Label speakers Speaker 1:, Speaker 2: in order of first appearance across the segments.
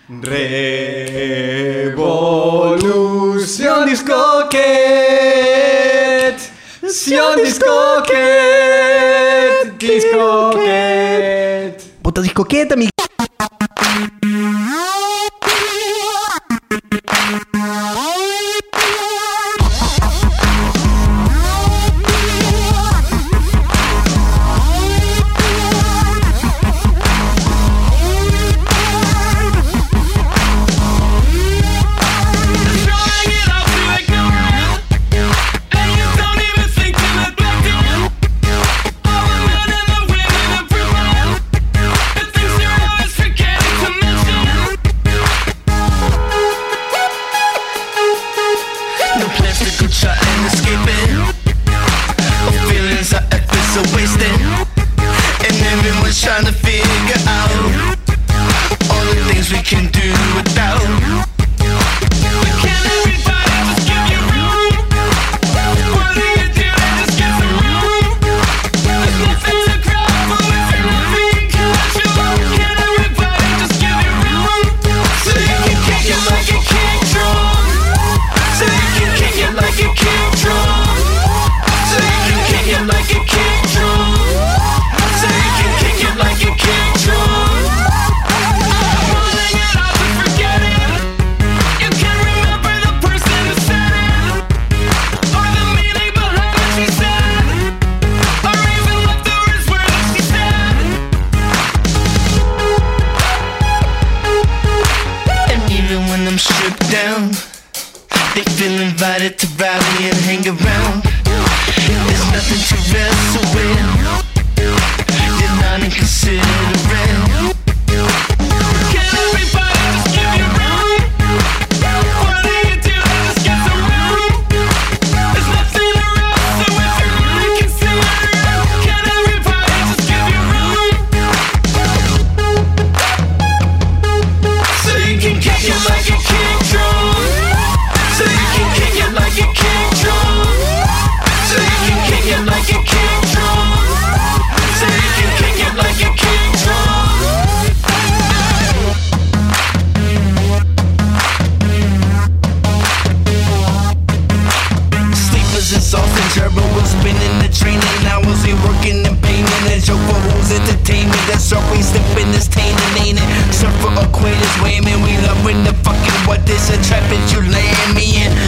Speaker 1: Revolución Discoquet. Discoquet.
Speaker 2: Puta discoqueta, mi...
Speaker 3: Trying to figure out all the things we can do without. But can everybody just give you room? What do you do to just get some room? There's nothing to cry for if you're not being casual. Can everybody just give you room? So you can kick it like a king drum. So you can kick it like a king drum. So you can kick it like a king drum. So you can kick it like a king drum. I'm running it off and forget it. You can remember the person who said it, or the meaning behind what she said, or even what the words were that she said. And even when I'm stripped down, they feel invited to rally and hang around. There's nothing to wrestle with. They're not inconsiderate. Can everybody just give you room? What do you do to just get some room? There's nothing around, so if you're not inconsiderate, can everybody just give you room? So you can kick it like a king drum. So you can kick it like a king drum. So you can kick it like a king drum. So you can kick it like a king drum. Sleepers and soft and turbo was spinning the train, and I was here working and painting a joke for who's entertainment. That's always stepping this tainted, ain't it? Surf for equators, wayman. We love when the fucking what this a trap that you land me in.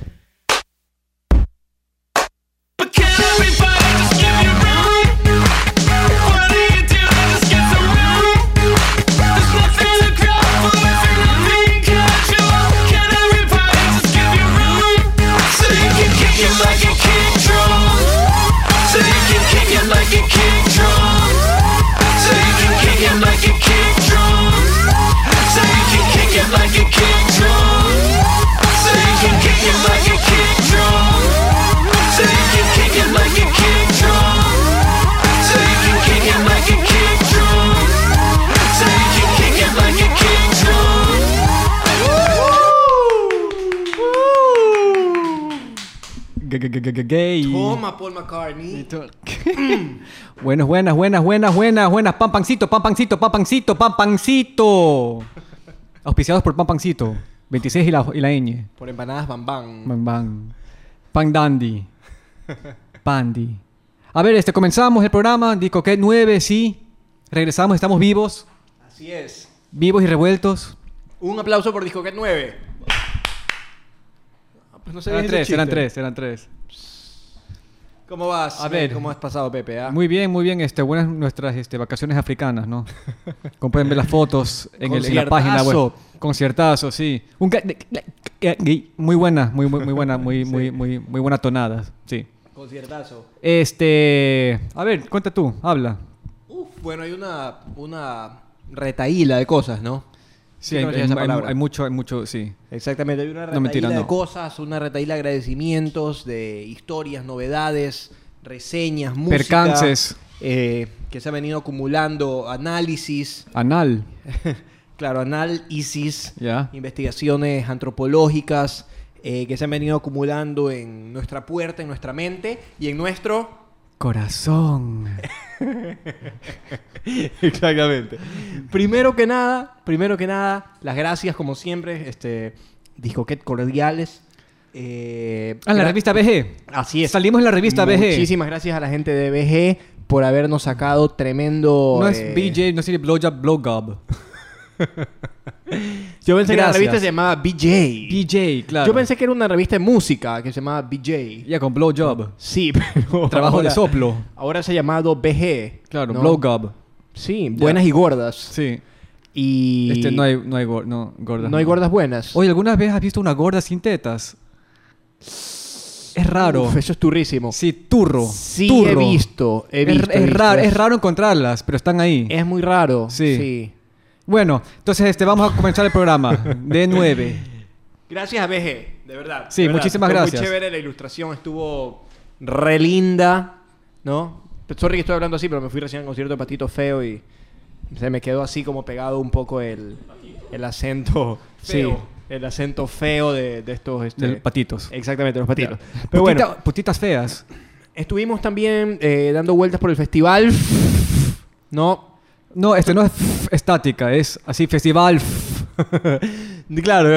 Speaker 3: But can everybody just give you room? What do you do to just get some room? There's nothing to cry for if you're not being casual. Can everybody just give you room? So you can kick it like a king drum. So you can kick it like a king drum. So you can kick it like a king drum. So you can kick it like a king drum. So you can kick it like a king drum. So you can kick it like a king drum. So you can kick it like a king drum. So you can kick it like a king drum.
Speaker 1: Gay.
Speaker 2: Toma, Paul McCartney.
Speaker 1: Buenas. Pampancito. Auspiciados por Pampancito. 26 y la ñ.
Speaker 2: Por empanadas Bam.
Speaker 1: Pan Dandy. Pandy. A ver, comenzamos el programa. Discoquet 9, sí. Regresamos, estamos vivos.
Speaker 2: Así es.
Speaker 1: Vivos y revueltos.
Speaker 2: Un aplauso por Discoquet 9. Pues no sé
Speaker 1: Eran tres.
Speaker 2: ¿Cómo vas?
Speaker 1: A ver.
Speaker 2: ¿Cómo has pasado, Pepe?
Speaker 1: Muy bien. Buenas nuestras vacaciones africanas, ¿no? Como pueden ver las fotos en la página web. Conciertazo, sí. Muy buena, muy buena tonada, sí.
Speaker 2: Conciertazo.
Speaker 1: A ver, cuenta tú, habla.
Speaker 2: Bueno, hay una retaíla de cosas, ¿no?
Speaker 1: Sí,
Speaker 2: hay
Speaker 1: mucho, sí.
Speaker 2: Exactamente, hay una retaíla de cosas, una retaíla de agradecimientos, de historias, novedades, reseñas, música.
Speaker 1: Percances.
Speaker 2: Que se han venido acumulando, análisis.
Speaker 1: Anal.
Speaker 2: Claro, análisis,
Speaker 1: Ya.
Speaker 2: investigaciones antropológicas que se han venido acumulando en nuestra puerta, en nuestra mente y en nuestro...
Speaker 1: corazón.
Speaker 2: Exactamente. Primero que nada, las gracias como siempre, Discoquet cordiales.
Speaker 1: En la revista BG.
Speaker 2: Así es.
Speaker 1: Salimos en la revista BG.
Speaker 2: Muchísimas gracias a la gente de BG por habernos sacado tremendo...
Speaker 1: No es BJ, no es Blowjob, Blowgob.
Speaker 2: Yo pensé que la
Speaker 1: Gracias.
Speaker 2: revista se llamaba BJ.
Speaker 1: BJ, claro.
Speaker 2: Yo pensé que era una revista de música que se llamaba BJ.
Speaker 1: Ya, con Blowjob.
Speaker 2: Sí, pero...
Speaker 1: Trabajo
Speaker 2: ahora-
Speaker 1: de soplo.
Speaker 2: Ahora se ha llamado BG.
Speaker 1: Claro,
Speaker 2: ¿no?
Speaker 1: Blowgob.
Speaker 2: Sí, buenas y gordas.
Speaker 1: Sí.
Speaker 2: Y...
Speaker 1: No hay gordas.
Speaker 2: No hay gordas buenas.
Speaker 1: Oye, ¿alguna vez has visto una gorda sin tetas? Es raro.
Speaker 2: Uf, eso es turrísimo.
Speaker 1: Sí, turro.
Speaker 2: Sí,
Speaker 1: turro.
Speaker 2: he visto.
Speaker 1: Es raro encontrarlas, pero están ahí.
Speaker 2: Es muy raro.
Speaker 1: Sí.
Speaker 2: Sí.
Speaker 1: Bueno, entonces vamos a comenzar el programa de 9.
Speaker 2: Gracias a BG, de verdad.
Speaker 1: Sí,
Speaker 2: de verdad.
Speaker 1: muchísimas
Speaker 2: Estuvo
Speaker 1: gracias.
Speaker 2: Muy chévere, la ilustración estuvo re linda, ¿no? Sorry que estoy hablando así, pero me fui recién al concierto de Patito Feo y se me quedó así como pegado un poco el acento
Speaker 1: Feo.
Speaker 2: Sí, el acento feo de estos...
Speaker 1: De patitos.
Speaker 2: Exactamente, los patitos. Pero bueno,
Speaker 1: Putitas feas.
Speaker 2: estuvimos también dando vueltas por el festival. No,
Speaker 1: No, no es estática, es así, festival.
Speaker 2: claro,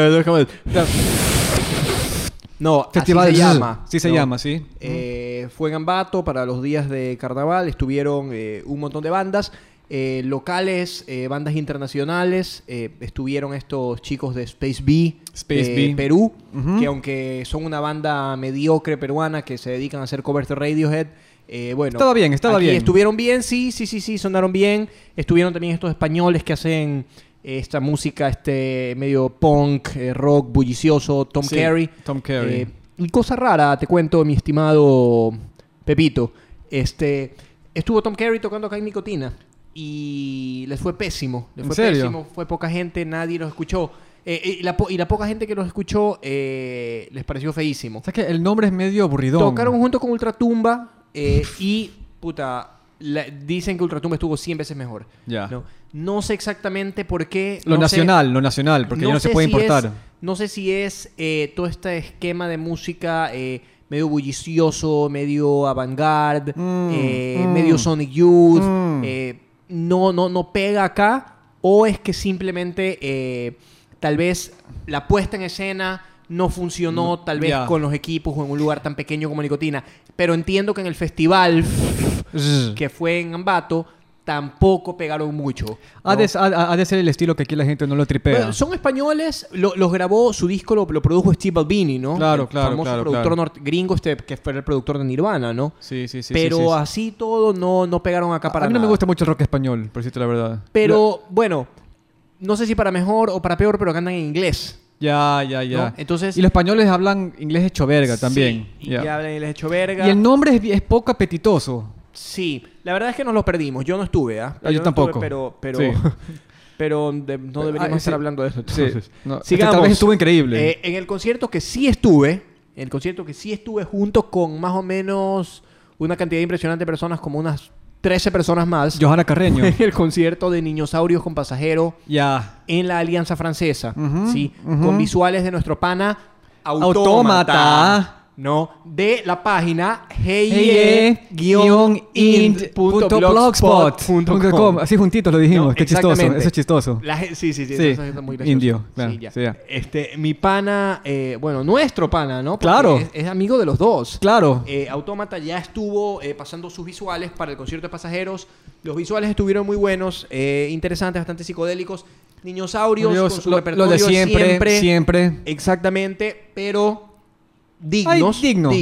Speaker 2: no,
Speaker 1: Festival
Speaker 2: así se llama.
Speaker 1: Sí se
Speaker 2: ¿no?
Speaker 1: llama, sí.
Speaker 2: Fue en Ambato para los días de carnaval. Estuvieron un montón de bandas locales, bandas internacionales. Estuvieron estos chicos de Space B,
Speaker 1: Space B.
Speaker 2: Perú,
Speaker 1: Ujú.
Speaker 2: que aunque son una banda mediocre peruana que se dedican a hacer covers de Radiohead, bueno,
Speaker 1: Estaba bien, estaba
Speaker 2: aquí
Speaker 1: bien.
Speaker 2: estuvieron bien, sí, sonaron bien. Estuvieron también estos españoles que hacen esta música medio punk, rock bullicioso, Tom
Speaker 1: Sí,
Speaker 2: Carey.
Speaker 1: Tom Carey.
Speaker 2: Y cosa rara, te cuento, mi estimado Pepito. Estuvo Tom Carey tocando acá en Nicotina y les fue pésimo. Les
Speaker 1: ¿En
Speaker 2: fue
Speaker 1: serio?
Speaker 2: pésimo, fue poca gente, nadie los escuchó. Y la poca gente que los escuchó les pareció feísimo.
Speaker 1: O sea que el nombre es medio aburridón.
Speaker 2: Tocaron junto con Ultratumba y, puta, dicen que Ultratumba estuvo 100 veces mejor.
Speaker 1: Ya.
Speaker 2: No sé exactamente por qué.
Speaker 1: Lo
Speaker 2: no sé-
Speaker 1: nacional, porque ya no se
Speaker 2: sé
Speaker 1: puede
Speaker 2: si
Speaker 1: importar.
Speaker 2: no sé si es todo este esquema de música medio bullicioso, medio avant-garde, medio Sonic Youth. No pega acá. O es que simplemente tal vez la puesta en escena no funcionó tal vez
Speaker 1: Ya.
Speaker 2: con los equipos o en un lugar tan pequeño como Nicotina. Pero entiendo que en el festival que fue en Ambato tampoco pegaron mucho.
Speaker 1: Ha
Speaker 2: ¿no?
Speaker 1: de ser el estilo que aquí la gente no lo tripea.
Speaker 2: Bueno, son españoles, los grabó, su disco lo produjo Steve Albini, ¿no?
Speaker 1: Claro,
Speaker 2: El
Speaker 1: claro,
Speaker 2: famoso
Speaker 1: claro,
Speaker 2: productor
Speaker 1: claro.
Speaker 2: gringo que fue el productor de Nirvana, ¿no?
Speaker 1: Sí.
Speaker 2: Pero
Speaker 1: sí.
Speaker 2: así todo no pegaron acá para
Speaker 1: A mí no me
Speaker 2: nada.
Speaker 1: gusta mucho el rock español, por decirte la verdad.
Speaker 2: Pero, bueno, no sé si para mejor o para peor, pero cantan en inglés.
Speaker 1: Ya.
Speaker 2: ¿no? Entonces...
Speaker 1: Y los españoles hablan inglés hecho verga también.
Speaker 2: Sí, y
Speaker 1: Ya.
Speaker 2: ya hablan inglés hecho verga.
Speaker 1: Y el nombre es poco apetitoso.
Speaker 2: Sí, la verdad es que nos lo perdimos. Yo no estuve, ¿ah?
Speaker 1: Yo
Speaker 2: no
Speaker 1: tampoco.
Speaker 2: Estuve, pero
Speaker 1: Sí.
Speaker 2: pero no deberíamos
Speaker 1: sí.
Speaker 2: estar hablando de eso.
Speaker 1: Sí.
Speaker 2: Entonces,
Speaker 1: No,
Speaker 2: sigamos.
Speaker 1: esta vez estuvo increíble.
Speaker 2: En el concierto que sí estuve, junto con más o menos una cantidad impresionante de personas, como unas 13 personas más.
Speaker 1: Johanna Carreño.
Speaker 2: Fue el concierto de Niñosaurios con Pasajero
Speaker 1: Ya.
Speaker 2: en la Alianza Francesa,
Speaker 1: Ujú,
Speaker 2: ¿sí?
Speaker 1: ujú.
Speaker 2: Con visuales de nuestro pana
Speaker 1: Autómata.
Speaker 2: ¿no? De la página
Speaker 1: heye-int.blogspot.com. Así juntitos lo dijimos.
Speaker 2: No,
Speaker 1: Qué chistoso.
Speaker 2: exactamente.
Speaker 1: Eso es chistoso.
Speaker 2: Sí,
Speaker 1: Sí.
Speaker 2: eso es muy gracioso.
Speaker 1: Indio, claro,
Speaker 2: Sí, ya.
Speaker 1: sí, ya.
Speaker 2: Mi pana, bueno, nuestro pana, ¿no? Porque
Speaker 1: Claro.
Speaker 2: Es amigo de los dos.
Speaker 1: Claro.
Speaker 2: Autómata ya estuvo pasando sus visuales para el concierto de pasajeros. Los visuales estuvieron muy buenos, interesantes, bastante psicodélicos. Niñosaurios con su
Speaker 1: lo
Speaker 2: repertorio
Speaker 1: de siempre.
Speaker 2: Exactamente, pero dignos.
Speaker 1: Ay, digno.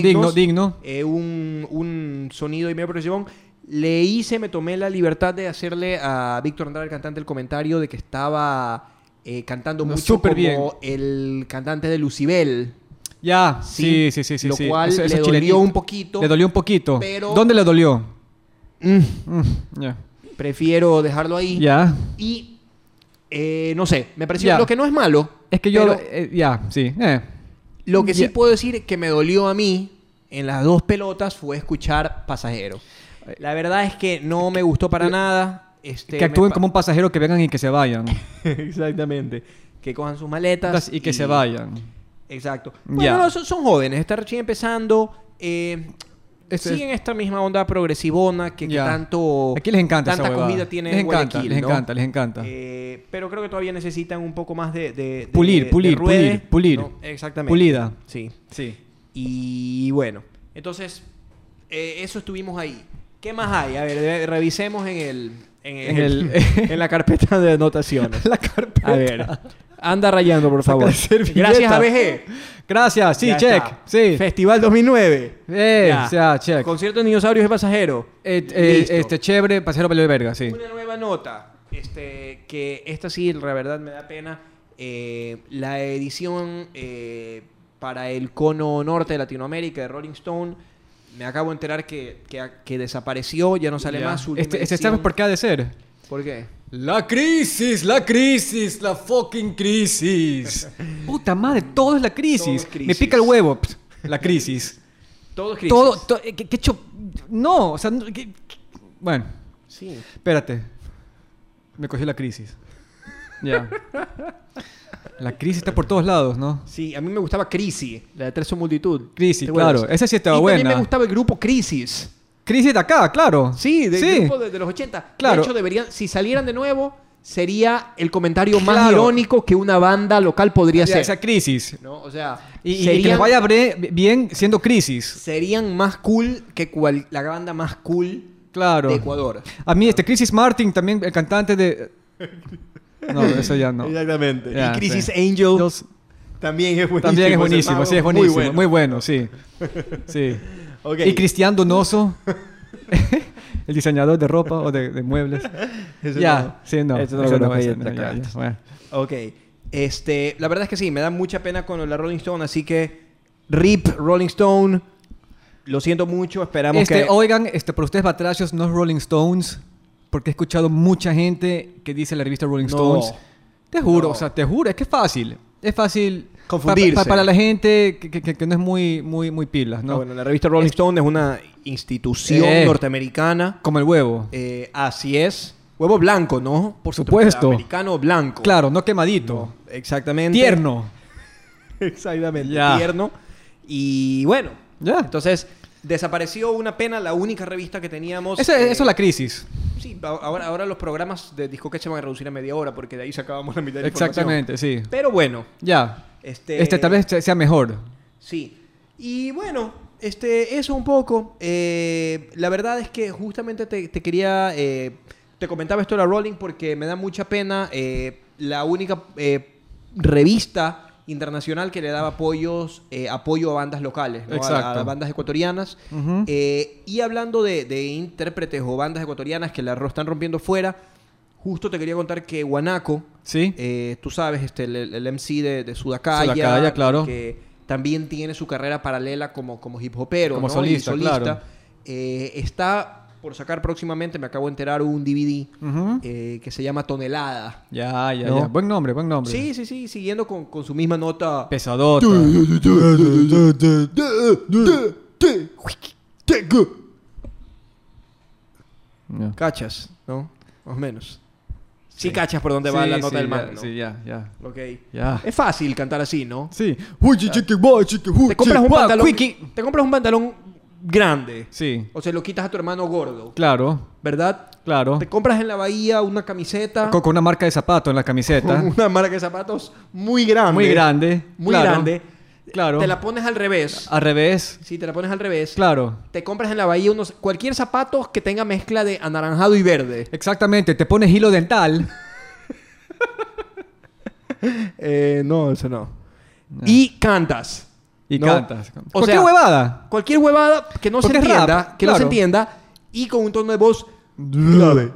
Speaker 2: Un sonido y medio progresión. Me tomé la libertad de hacerle a Víctor Andrade, el cantante, el comentario de que estaba cantando
Speaker 1: No,
Speaker 2: mucho
Speaker 1: súper
Speaker 2: como
Speaker 1: bien.
Speaker 2: el cantante de Lucibel.
Speaker 1: Ya.
Speaker 2: Sí,
Speaker 1: Sí.
Speaker 2: lo
Speaker 1: sí.
Speaker 2: cual
Speaker 1: Eso
Speaker 2: le
Speaker 1: chilenito.
Speaker 2: dolió un poquito.
Speaker 1: Le dolió un poquito.
Speaker 2: pero-
Speaker 1: ¿Dónde le dolió? Ya.
Speaker 2: Prefiero dejarlo ahí.
Speaker 1: Ya.
Speaker 2: Y no sé, me pareció
Speaker 1: Ya.
Speaker 2: lo que no es malo.
Speaker 1: Es que yo...
Speaker 2: pero
Speaker 1: ya, sí.
Speaker 2: lo que sí
Speaker 1: Ya.
Speaker 2: puedo decir que me dolió a mí en las dos pelotas fue escuchar Pasajero. La verdad es que no me gustó para nada.
Speaker 1: Que actúen como un pasajero, que vengan y que se vayan.
Speaker 2: Exactamente. Que cojan sus maletas.
Speaker 1: Y que se vayan.
Speaker 2: Exacto.
Speaker 1: Ya.
Speaker 2: Bueno, no, son jóvenes, están recién empezando. siguen esta misma onda progresivona que
Speaker 1: Ya.
Speaker 2: tanto...
Speaker 1: Aquí les encanta
Speaker 2: tanta
Speaker 1: esa huevada.
Speaker 2: comida tiene
Speaker 1: Les
Speaker 2: en
Speaker 1: encanta,
Speaker 2: Guayaquil,
Speaker 1: les
Speaker 2: ¿no?
Speaker 1: encanta, les encanta.
Speaker 2: Pero creo que todavía necesitan un poco más de
Speaker 1: Pulir,
Speaker 2: ruede,
Speaker 1: pulir.
Speaker 2: ¿no? Exactamente.
Speaker 1: Pulida.
Speaker 2: Sí.
Speaker 1: Sí.
Speaker 2: Y bueno, entonces, eso estuvimos ahí. ¿Qué más hay? A ver, revisemos en la carpeta de anotaciones.
Speaker 1: La carpeta.
Speaker 2: A ver, anda rayando, por favor.
Speaker 1: la servilleta.
Speaker 2: Gracias, ABG.
Speaker 1: Gracias, sí,
Speaker 2: Ya
Speaker 1: check.
Speaker 2: está.
Speaker 1: Sí.
Speaker 2: Festival 2009.
Speaker 1: Ya, check.
Speaker 2: Concierto de Dinosaurios de Pasajero. Listo.
Speaker 1: Chévere, pasajero pelo de verga, sí.
Speaker 2: Una nueva nota. Que esta sí, la verdad, me da pena. La edición para el cono norte de Latinoamérica de Rolling Stone. Me acabo de enterar que desapareció, ya no sale
Speaker 1: Ya.
Speaker 2: más. Su última
Speaker 1: ¿Sabes
Speaker 2: edición.
Speaker 1: por qué ha de ser?
Speaker 2: ¿Por qué?
Speaker 1: La crisis, la fucking crisis. Puta madre, todo es la crisis.
Speaker 2: Todo es crisis.
Speaker 1: Me pica el huevo, la crisis.
Speaker 2: Todo es crisis.
Speaker 1: Todo, ¿qué hecho? No, o sea, bueno,
Speaker 2: Sí.
Speaker 1: espérate. Me cogió la crisis. Ya. La crisis está por todos lados, ¿no?
Speaker 2: Sí, a mí me gustaba Crisis, la de Tres son Multitud.
Speaker 1: Crisis,
Speaker 2: ¿Te
Speaker 1: claro.
Speaker 2: acuerdas?
Speaker 1: Esa sí estaba
Speaker 2: y
Speaker 1: buena.
Speaker 2: también me gustaba el grupo Crisis.
Speaker 1: Crisis de acá, claro.
Speaker 2: Sí, del
Speaker 1: Sí.
Speaker 2: grupo de los 80.
Speaker 1: Claro.
Speaker 2: De hecho, si salieran de nuevo, sería el comentario más
Speaker 1: Claro.
Speaker 2: irónico que una banda local podría
Speaker 1: Ya,
Speaker 2: ser.
Speaker 1: esa crisis.
Speaker 2: ¿No? O sea,
Speaker 1: Y que les vaya bien siendo crisis.
Speaker 2: serían más cool que la banda más cool
Speaker 1: Claro.
Speaker 2: de Ecuador.
Speaker 1: A mí, Crisis Martin, también el cantante de... No, eso ya no.
Speaker 2: Exactamente.
Speaker 1: Ya,
Speaker 2: y Crisis
Speaker 1: sí.
Speaker 2: Angel
Speaker 1: Dios,
Speaker 2: también es buenísimo.
Speaker 1: también es
Speaker 2: ese
Speaker 1: buenísimo,
Speaker 2: mago,
Speaker 1: sí, es buenísimo.
Speaker 2: Muy bueno.
Speaker 1: Muy bueno, sí. Sí.
Speaker 2: Ok.
Speaker 1: Y Cristian Donoso, el diseñador de ropa o de muebles.
Speaker 2: Eso
Speaker 1: Ya,
Speaker 2: no.
Speaker 1: sí, no.
Speaker 2: Eso no
Speaker 1: eso
Speaker 2: lo
Speaker 1: no,
Speaker 2: conozco
Speaker 1: eso
Speaker 2: ahí
Speaker 1: no,
Speaker 2: en
Speaker 1: ya,
Speaker 2: Tacrantes.
Speaker 1: ya, bueno.
Speaker 2: Ok. La verdad es que sí, me da mucha pena con la Rolling Stone, así que RIP Rolling Stone. Lo siento mucho, esperamos que...
Speaker 1: Oigan, por ustedes batrachos, no es Rolling Stones, porque he escuchado mucha gente que dice la revista Rolling
Speaker 2: No.
Speaker 1: Stones. Te juro,
Speaker 2: No.
Speaker 1: o sea, te juro, es que es fácil. Es fácil
Speaker 2: Confundirse.
Speaker 1: para la gente que no es muy pilas, ¿no?
Speaker 2: No, bueno, la revista Rolling Stone es una institución norteamericana.
Speaker 1: Como el huevo.
Speaker 2: Así es. Huevo blanco, ¿no?
Speaker 1: Por supuesto.
Speaker 2: Americano blanco.
Speaker 1: Claro, no quemadito.
Speaker 2: Exactamente.
Speaker 1: Tierno.
Speaker 2: Exactamente.
Speaker 1: Ya.
Speaker 2: Tierno. Y bueno.
Speaker 1: Ya.
Speaker 2: Entonces, desapareció una pena la única revista que teníamos.
Speaker 1: Eso es la crisis.
Speaker 2: Sí, ahora los programas de Discoque se van a reducir a media hora porque de ahí sacábamos la mitad de la información.
Speaker 1: Exactamente, sí.
Speaker 2: Pero bueno.
Speaker 1: Ya. Tal vez sea mejor.
Speaker 2: Sí. Y bueno, eso un poco. La verdad es que justamente te quería... te comentaba esto de la Rolling porque me da mucha pena. La única revista internacional que le daba apoyo a bandas locales, ¿no?
Speaker 1: Exacto.
Speaker 2: A bandas ecuatorianas.
Speaker 1: Ujú.
Speaker 2: Y hablando de intérpretes o bandas ecuatorianas que la están rompiendo fuera, justo te quería contar que Guanaco,
Speaker 1: Sí.
Speaker 2: tú sabes, el MC de Sudacaya,
Speaker 1: Sudacaya, claro.
Speaker 2: que también tiene su carrera paralela como hip hopero,
Speaker 1: Como
Speaker 2: ¿no?
Speaker 1: solista,
Speaker 2: Y
Speaker 1: claro.
Speaker 2: Está por sacar próximamente, me acabo de enterar, un DVD
Speaker 1: Ujú.
Speaker 2: que se llama Tonelada.
Speaker 1: Ya.
Speaker 2: ¿No?
Speaker 1: Buen nombre, buen nombre.
Speaker 2: Sí, siguiendo con su misma nota.
Speaker 1: Pesadota. Ya.
Speaker 2: Cachas, ¿no? Más o menos. Sí, cachas por dónde va la nota del man, ¿no?
Speaker 1: Sí, ya.
Speaker 2: Ok.
Speaker 1: Ya.
Speaker 2: Es fácil cantar así, ¿no?
Speaker 1: Sí.
Speaker 2: Te compras un pantalón. Te compras un pantalón grande.
Speaker 1: Sí.
Speaker 2: O se lo quitas a tu hermano gordo.
Speaker 1: Claro,
Speaker 2: ¿Verdad?
Speaker 1: claro.
Speaker 2: Te compras en la bahía una camiseta
Speaker 1: Con una marca de zapato en la camiseta.
Speaker 2: con una marca de zapatos muy grande.
Speaker 1: Muy grande.
Speaker 2: Muy
Speaker 1: claro,
Speaker 2: grande.
Speaker 1: Claro.
Speaker 2: Te la pones al revés.
Speaker 1: Al revés.
Speaker 2: Sí, te la pones al revés.
Speaker 1: Claro.
Speaker 2: Te compras en la bahía cualquier zapato que tenga mezcla de anaranjado y verde.
Speaker 1: Exactamente. Te pones hilo dental.
Speaker 2: No, eso no. Y cantas.
Speaker 1: Y
Speaker 2: ¿no?
Speaker 1: cantas.
Speaker 2: O
Speaker 1: ¿Por qué
Speaker 2: sea,
Speaker 1: huevada?
Speaker 2: Cualquier huevada que no se
Speaker 1: Porque es
Speaker 2: entienda,
Speaker 1: rap,
Speaker 2: que no se
Speaker 1: claro.
Speaker 2: entienda, y con un tono de voz grave.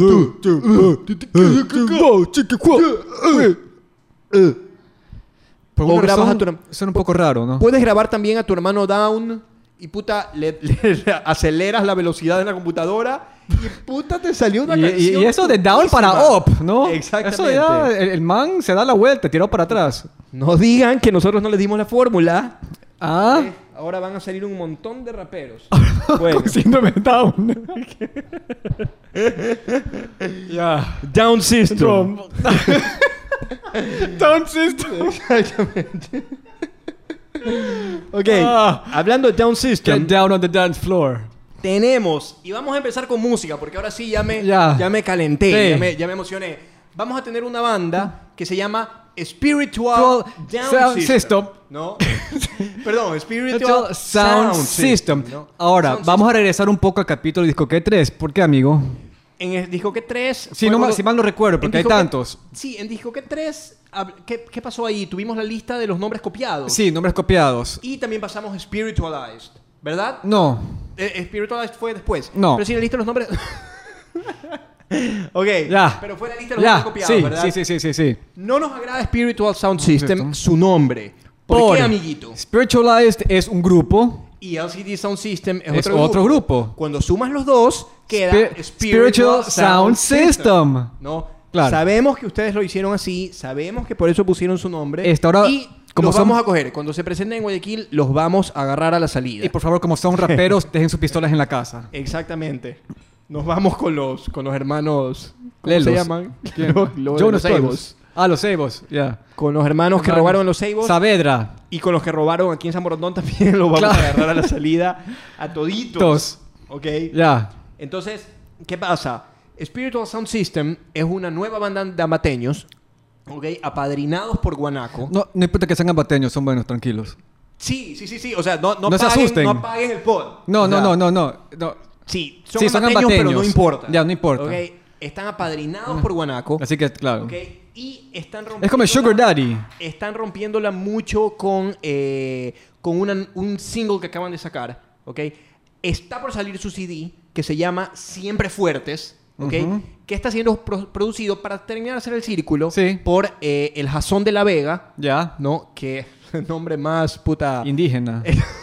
Speaker 1: Por
Speaker 2: O
Speaker 1: alguna
Speaker 2: grabas
Speaker 1: razón,
Speaker 2: a tu-
Speaker 1: Son un poco raro, ¿no?
Speaker 2: Puedes grabar también a tu hermano down y puta, le aceleras la velocidad de la computadora y puta te salió una canción.
Speaker 1: Y eso de down
Speaker 2: buenísima.
Speaker 1: para up, ¿no?
Speaker 2: Exactamente.
Speaker 1: Eso ya, el man se da la vuelta, tiró para atrás.
Speaker 2: No digan que nosotros no les dimos la fórmula.
Speaker 1: Ah,
Speaker 2: Ahora van a salir un montón de raperos. Bueno,
Speaker 1: con síndrome de down. Ya.
Speaker 2: Down System.
Speaker 1: Down system.
Speaker 2: Exactamente. Ok, hablando de Down System,
Speaker 1: Get down on the dance floor.
Speaker 2: tenemos, y vamos a empezar con música, porque ahora sí ya me calenté,
Speaker 1: Sí.
Speaker 2: ya me emocioné. Vamos a tener una banda que se llama Spiritual Down
Speaker 1: Sound
Speaker 2: System.
Speaker 1: System.
Speaker 2: ¿No? Perdón, Spiritual
Speaker 1: Sound System.
Speaker 2: ¿no?
Speaker 1: Ahora,
Speaker 2: Sound
Speaker 1: vamos a regresar un poco al capítulo de Discoque 3. ¿Por qué, amigo?
Speaker 2: En el Discoque 3...
Speaker 1: Si mal no recuerdo, porque hay tantos.
Speaker 2: Sí, en Discoque 3... ¿Qué pasó ahí? Tuvimos la lista de los nombres copiados.
Speaker 1: Sí, nombres copiados.
Speaker 2: Y también pasamos Spiritualized, ¿verdad?
Speaker 1: No.
Speaker 2: Spiritualized fue después.
Speaker 1: No.
Speaker 2: Pero sí, la lista de los nombres... Ok,
Speaker 1: Ya.
Speaker 2: pero fue la lista de los nombres copiados,
Speaker 1: Sí,
Speaker 2: ¿verdad?
Speaker 1: sí.
Speaker 2: No nos agrada Spiritual Sound System, su nombre. ¿Por
Speaker 1: Por
Speaker 2: qué, amiguito?
Speaker 1: Spiritualized es un grupo.
Speaker 2: Y LCD Sound System
Speaker 1: Es otro grupo.
Speaker 2: Cuando sumas los dos, queda
Speaker 1: Spiritual Sound System.
Speaker 2: ¿No?
Speaker 1: Claro.
Speaker 2: Sabemos que ustedes lo hicieron así, sabemos que por eso pusieron su nombre.
Speaker 1: Ahora,
Speaker 2: y
Speaker 1: como
Speaker 2: los
Speaker 1: son-
Speaker 2: vamos a coger. Cuando se presenten en Guayaquil, los vamos a agarrar a la salida.
Speaker 1: Y por favor, como son raperos, dejen sus pistolas en la casa.
Speaker 2: Exactamente. Nos vamos con los hermanos... ¿Cómo
Speaker 1: Lelos.
Speaker 2: se llaman?
Speaker 1: ¿Quién?
Speaker 2: Los
Speaker 1: Jonas
Speaker 2: Eibos.
Speaker 1: Brothers. Ah, los Eibos, ya.
Speaker 2: Con los hermanos que robaron los Eibos.
Speaker 1: Saavedra.
Speaker 2: Y con los que robaron aquí en San Borondón también los vamos
Speaker 1: Claro.
Speaker 2: a agarrar a la salida a toditos. ¿Ok?
Speaker 1: Ya.
Speaker 2: Entonces, ¿qué pasa? Spiritual Sound System es una nueva banda de amateños, ¿ok? Apadrinados por Guanaco.
Speaker 1: No importa que sean ambateños, son buenos, tranquilos.
Speaker 2: Sí. O sea, no
Speaker 1: No se asusten.
Speaker 2: No apaguen el pod.
Speaker 1: No.
Speaker 2: O sea,
Speaker 1: No.
Speaker 2: Sí,
Speaker 1: Sí,
Speaker 2: son ambateños, pero no importa.
Speaker 1: Ya, no importa.
Speaker 2: ¿Ok? Están apadrinados por Guanaco.
Speaker 1: Así que, claro.
Speaker 2: ¿Ok? Y están rompiendo...
Speaker 1: Es como el Sugar Daddy.
Speaker 2: Están rompiéndola mucho con un single que acaban de sacar, ¿ok? Está por salir su CD que se llama Siempre Fuertes, ¿ok? Que está siendo producido, para terminar de hacer el círculo,
Speaker 1: Sí.
Speaker 2: por el Jason de la Vega,
Speaker 1: Ya.
Speaker 2: ¿no? Que nombre más puta...
Speaker 1: Indígena.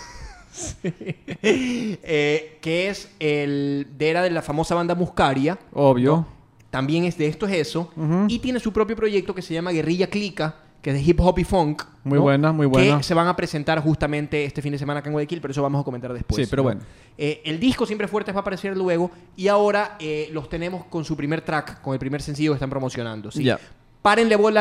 Speaker 2: que es era de la famosa banda Muscaria.
Speaker 1: Obvio.
Speaker 2: ¿no? También es de Esto es Eso. Y tiene su propio proyecto que se llama Guerrilla Clica, que es de hip hop y funk.
Speaker 1: Muy
Speaker 2: ¿no?
Speaker 1: buena, muy buena.
Speaker 2: Que se van a presentar justamente este fin de semana acá en Guayaquil, pero eso vamos a comentar después.
Speaker 1: Sí, pero
Speaker 2: ¿no?
Speaker 1: bueno.
Speaker 2: El disco Siempre Fuertes va a aparecer luego y ahora los tenemos con su primer track, con el primer sencillo que están promocionando. ¿sí?
Speaker 1: Ya.
Speaker 2: Párenle bola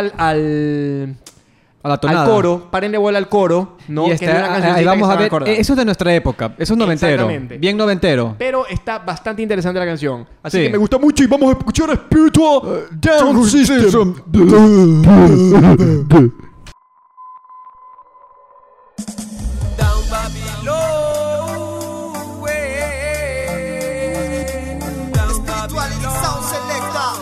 Speaker 1: A la tonada.
Speaker 2: al coro, párenle bola al coro, ¿no?
Speaker 1: Y
Speaker 2: Que
Speaker 1: está-
Speaker 2: es una cancioncita
Speaker 1: ahí
Speaker 2: que
Speaker 1: vamos
Speaker 2: se
Speaker 1: a
Speaker 2: van
Speaker 1: ver.
Speaker 2: acordar.
Speaker 1: Eso es de nuestra época. Eso es noventero.
Speaker 2: Exactamente.
Speaker 1: Bien noventero.
Speaker 2: Pero está bastante interesante la canción. Así
Speaker 1: Sí.
Speaker 2: que me gusta mucho y vamos a escuchar a Spiritual Down System.
Speaker 4: Down Babylon, way. Down
Speaker 5: Sound selecta.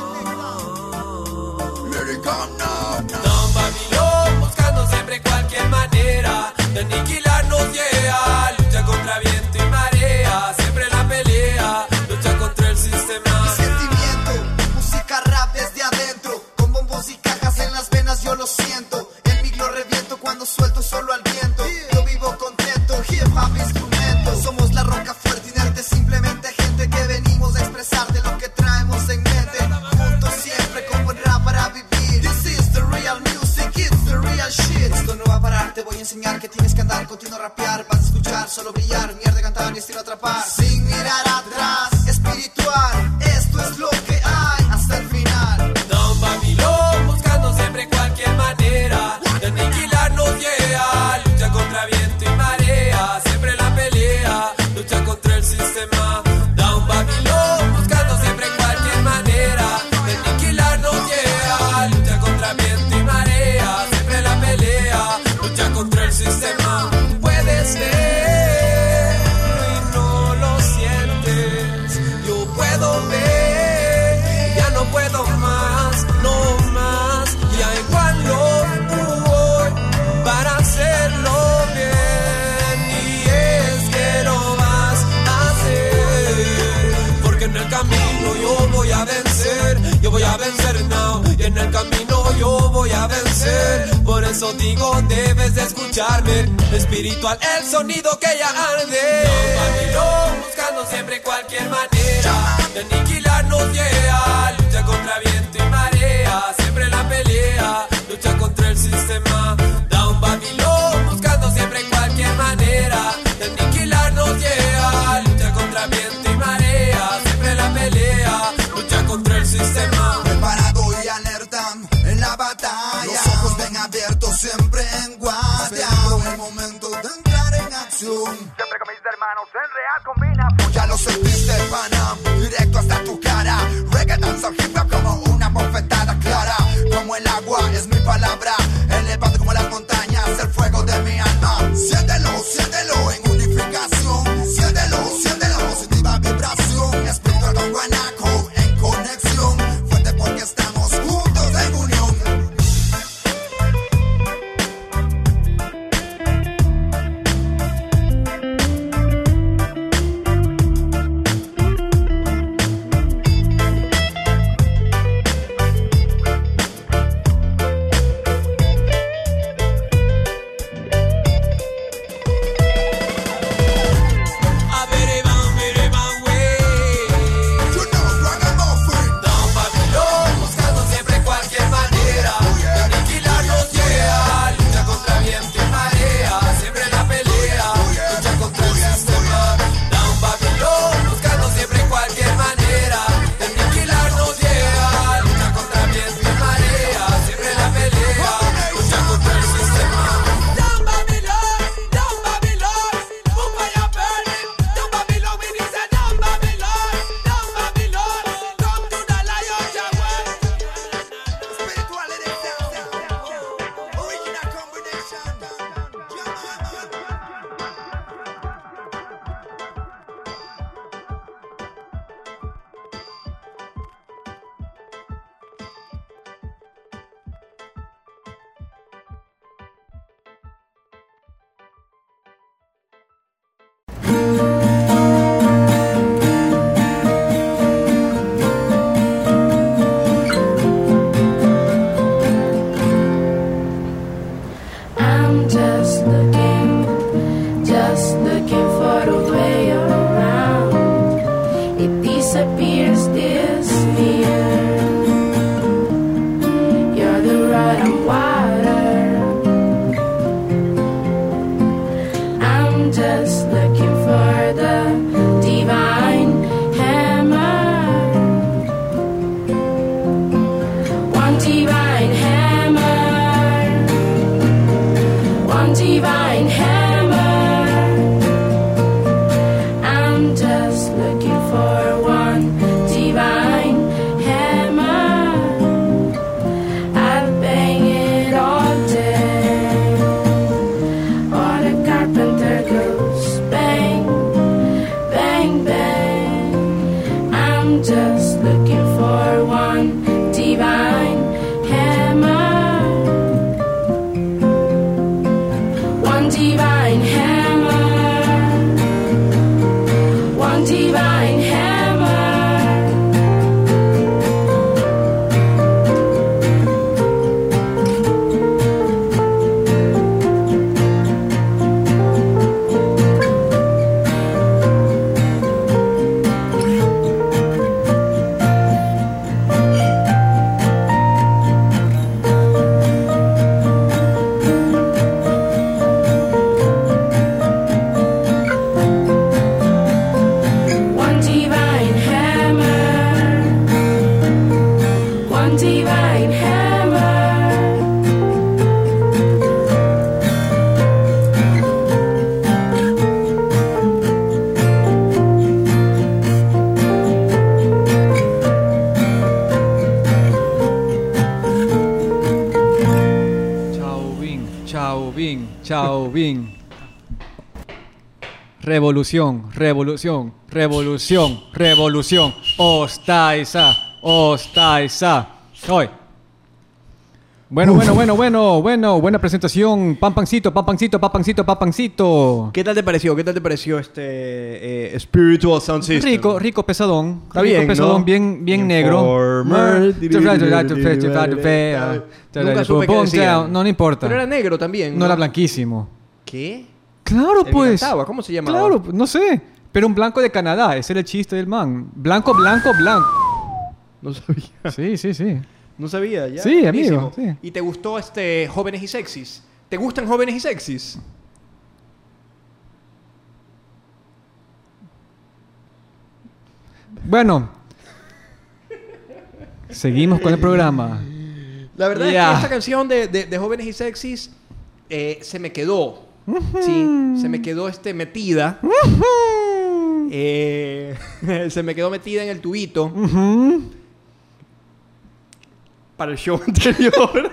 Speaker 4: Down Babylon, buscando siempre cualquier manera de aniquilarnos, yeah. Lucha contra viento y marea, siempre la pelea, lucha contra el sistema.
Speaker 5: Sentimiento, música rap desde adentro, con bombos y cajas en las venas yo lo siento. El mic lo reviento cuando suelto solo al viento. Yo vivo contento, hip hop instrumento. Somos la roca fuerte inerte, simplemente gente que venimos a expresar de lo que traemos en mente. Juntos siempre con buen rap para vivir. This is the real music, it's the real shit. Esto no va a parar, te voy a enseñar que tienes que andar, continuo a rapear. Vas a escuchar, solo brillar, mierda cantar y estilo atrapar. Sin mirar atrás, espiritual, esto es lo que hay hasta el final.
Speaker 4: Down Babylon, buscando siempre cualquier manera de aniquilarnos, yeah. Lucha contra viento y marea, siempre la pelea, lucha contra el sistema. Down Babylon, buscando siempre cualquier manera de aniquilarnos, yeah. Lucha contra viento y marea, siempre la pelea, lucha contra el sistema. Puedes ver y no lo sientes, yo puedo ver, ya no puedo más, no más, ya igual lo voy para hacerlo bien, y es que lo vas a hacer, porque en el camino yo voy a vencer now, y en el camino yo voy a vencer, por eso digo debes de escucharme, espiritual el sonido que ya arde. Down Babylon, buscando siempre cualquier manera de aniquilarnos, yeah. Lucha contra viento y marea, siempre la pelea, lucha contra el sistema. Down Babylon, buscando siempre cualquier manera de aniquilarnos, yeah. Lucha contra viento y marea, siempre la pelea, lucha contra el sistema.
Speaker 5: Preparado y alerta en la batalla. Los ojos ven abiertos siempre en guardia. Espero el momento de entrar
Speaker 6: hermanos, en real combina.
Speaker 5: Ya lo sentiste, pana, directo hasta tu cara. Reggaeton, hip hop como una bofetada clara. Como el agua es mi palabra, elevado como las montañas, el fuego de mi alma. Siéntelo, siéntelo en unificación. Siéntelo, siéntelo, positiva vibración. Espiritual con guanaco en conexión. Fuerte porque estamos juntos en unión.
Speaker 7: I'm just looking for a way around. It disappears this fear. You're the rod and water. I'm just looking for the divine hammer. One divine hammer. One divine hammer. I'm just looking for one divine hammer. I'll bang it all day. Or the carpenter goes bang, bang, bang. I'm just looking for one divine hammer. One divine hammer. One divine hammer. One divine hammer. One divine hammer.
Speaker 1: Chao Bing, chao Bing. Revolución, revolución, revolución, revolución. Ostaiza, ostaiza. Hoy. Bueno, buena presentación. Pampancito, pampancito, pampancito, pampancito.
Speaker 2: ¿Qué tal te pareció? ¿Qué tal te pareció este Spiritual Sound System?
Speaker 1: Rico, rico pesadón.
Speaker 2: Está
Speaker 1: rico
Speaker 2: bien,
Speaker 1: pesadón,
Speaker 2: ¿no?
Speaker 1: bien negro.
Speaker 2: Informer. Nunca supe qué decía.
Speaker 1: No importa.
Speaker 2: Pero era negro también.
Speaker 1: No era blanquísimo.
Speaker 2: ¿Qué?
Speaker 1: Claro,
Speaker 2: El
Speaker 1: pues.
Speaker 2: Vinataba, ¿cómo se llamaba?
Speaker 1: Claro, no sé. Pero un blanco de Canadá. Ese era el chiste del man. Blanco, blanco, blanco.
Speaker 2: No sabía.
Speaker 1: Sí.
Speaker 2: No sabía, ya.
Speaker 1: Sí,
Speaker 2: Buenísimo.
Speaker 1: amigo, sí.
Speaker 2: ¿Y te gustó Jóvenes y Sexys? ¿Te gustan Jóvenes y Sexys?
Speaker 1: Bueno. Seguimos con el programa.
Speaker 2: La verdad es
Speaker 1: Ya.
Speaker 2: que esta canción de Jóvenes y Sexys se me quedó. Sí, se me quedó metida. Se me quedó metida en el tubito. Para el show anterior.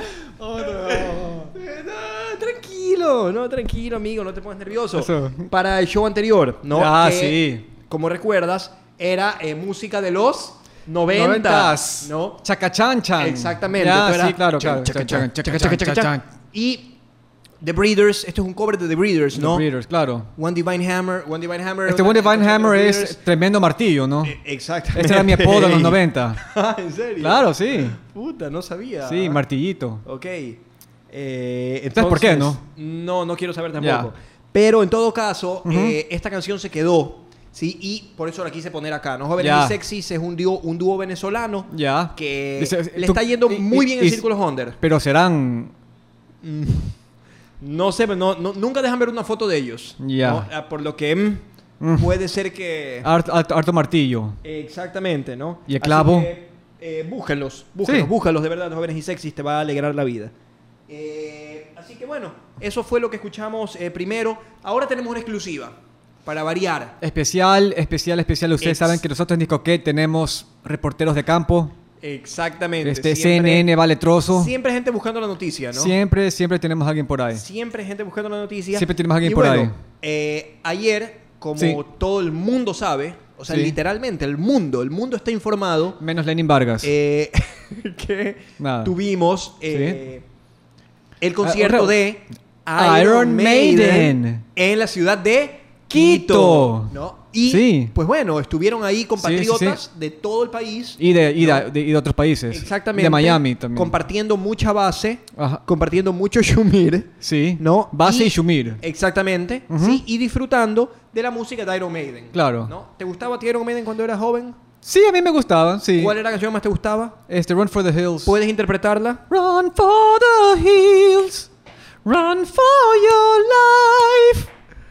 Speaker 2: Tranquilo, amigo, no te pongas nervioso.
Speaker 1: Eso.
Speaker 2: Para el show anterior, ¿no?
Speaker 1: Ah,
Speaker 2: Que,
Speaker 1: sí.
Speaker 2: como recuerdas, era música de los 90,
Speaker 1: Noventas.
Speaker 2: ¿no?
Speaker 1: Chacachanchan.
Speaker 2: Exactamente.
Speaker 1: Ya,
Speaker 2: Tú eras
Speaker 1: sí, claro,
Speaker 2: chaca,
Speaker 1: claro.
Speaker 2: chaca,
Speaker 1: Chaca,
Speaker 2: chaca,
Speaker 1: chaca,
Speaker 2: chaca,
Speaker 1: chaca,
Speaker 2: chaca,
Speaker 1: chaca.
Speaker 2: chaca. Y The Breeders, esto es un cover de The Breeders, ¿no?
Speaker 1: The Breeders, claro.
Speaker 2: One Divine Hammer.
Speaker 1: Este One Divine Hammer es tremendo martillo, ¿no?
Speaker 2: Exactamente.
Speaker 1: Este era mi apodo en los 90.
Speaker 2: Ah, ¿en serio?
Speaker 1: Claro, sí.
Speaker 2: Puta, no sabía.
Speaker 1: Sí, martillito.
Speaker 2: Ok.
Speaker 1: ¿Sabes por qué, no?
Speaker 2: No quiero saber tampoco.
Speaker 1: Ya.
Speaker 2: Pero en todo caso, esta canción se quedó, ¿sí? Y por eso la quise poner acá, ¿no? Jóvenes
Speaker 1: Ya.
Speaker 2: y Sexys es un dúo venezolano
Speaker 1: Ya.
Speaker 2: que
Speaker 1: Dice,
Speaker 2: le
Speaker 1: tú-
Speaker 2: está yendo muy bien en
Speaker 1: y-
Speaker 2: Círculos Under.
Speaker 1: Pero serán...
Speaker 2: No sé, nunca dejan ver una foto de ellos.
Speaker 1: Ya.
Speaker 2: ¿no? Ah, por lo que puede ser que...
Speaker 1: Harto martillo.
Speaker 2: Exactamente, ¿no?
Speaker 1: ¿Y el clavo?
Speaker 2: Así que, búsquenlos,
Speaker 1: Sí.
Speaker 2: búscalos de verdad, Jóvenes y Sexys, te va a alegrar la vida. Así que bueno, eso fue lo que escuchamos primero. Ahora tenemos una exclusiva, para variar.
Speaker 1: Especial. Ustedes saben que nosotros en Discoquet tenemos reporteros de campo.
Speaker 2: Exactamente.
Speaker 1: CNN vale trozo.
Speaker 2: Siempre gente buscando la noticia, ¿no?
Speaker 1: Siempre tenemos a alguien por ahí.
Speaker 2: Siempre gente buscando la noticia.
Speaker 1: Siempre tenemos a alguien
Speaker 2: Y
Speaker 1: por
Speaker 2: bueno, ayer, como
Speaker 1: Sí.
Speaker 2: todo el mundo sabe, o sea,
Speaker 1: Sí.
Speaker 2: literalmente el mundo está informado
Speaker 1: Menos Lenin Vargas.
Speaker 2: que
Speaker 1: Nada.
Speaker 2: tuvimos
Speaker 1: Sí.
Speaker 2: el concierto de
Speaker 1: Iron Maiden
Speaker 2: en la ciudad de
Speaker 1: Quito.
Speaker 2: Quito, ¿no? Y
Speaker 1: Sí.
Speaker 2: pues bueno, estuvieron ahí compatriotas
Speaker 1: Sí,
Speaker 2: de todo el país.
Speaker 1: y de otros países.
Speaker 2: Exactamente.
Speaker 1: De Miami también.
Speaker 2: Compartiendo mucha base,
Speaker 1: Ajá.
Speaker 2: compartiendo mucho Shumir.
Speaker 1: Sí.
Speaker 2: ¿No?
Speaker 1: Base y
Speaker 2: Y-
Speaker 1: Shumir.
Speaker 2: Exactamente.
Speaker 1: Ujú.
Speaker 2: Sí, y disfrutando de la música de Iron Maiden.
Speaker 1: Claro.
Speaker 2: ¿No? ¿Te gustaba a ti Iron Maiden cuando eras joven?
Speaker 1: Sí, a mí me gustaba, sí.
Speaker 2: ¿Cuál era la canción que más te gustaba?
Speaker 1: Run for the Hills.
Speaker 2: ¿Puedes interpretarla?
Speaker 1: Run for the hills. Run for your life.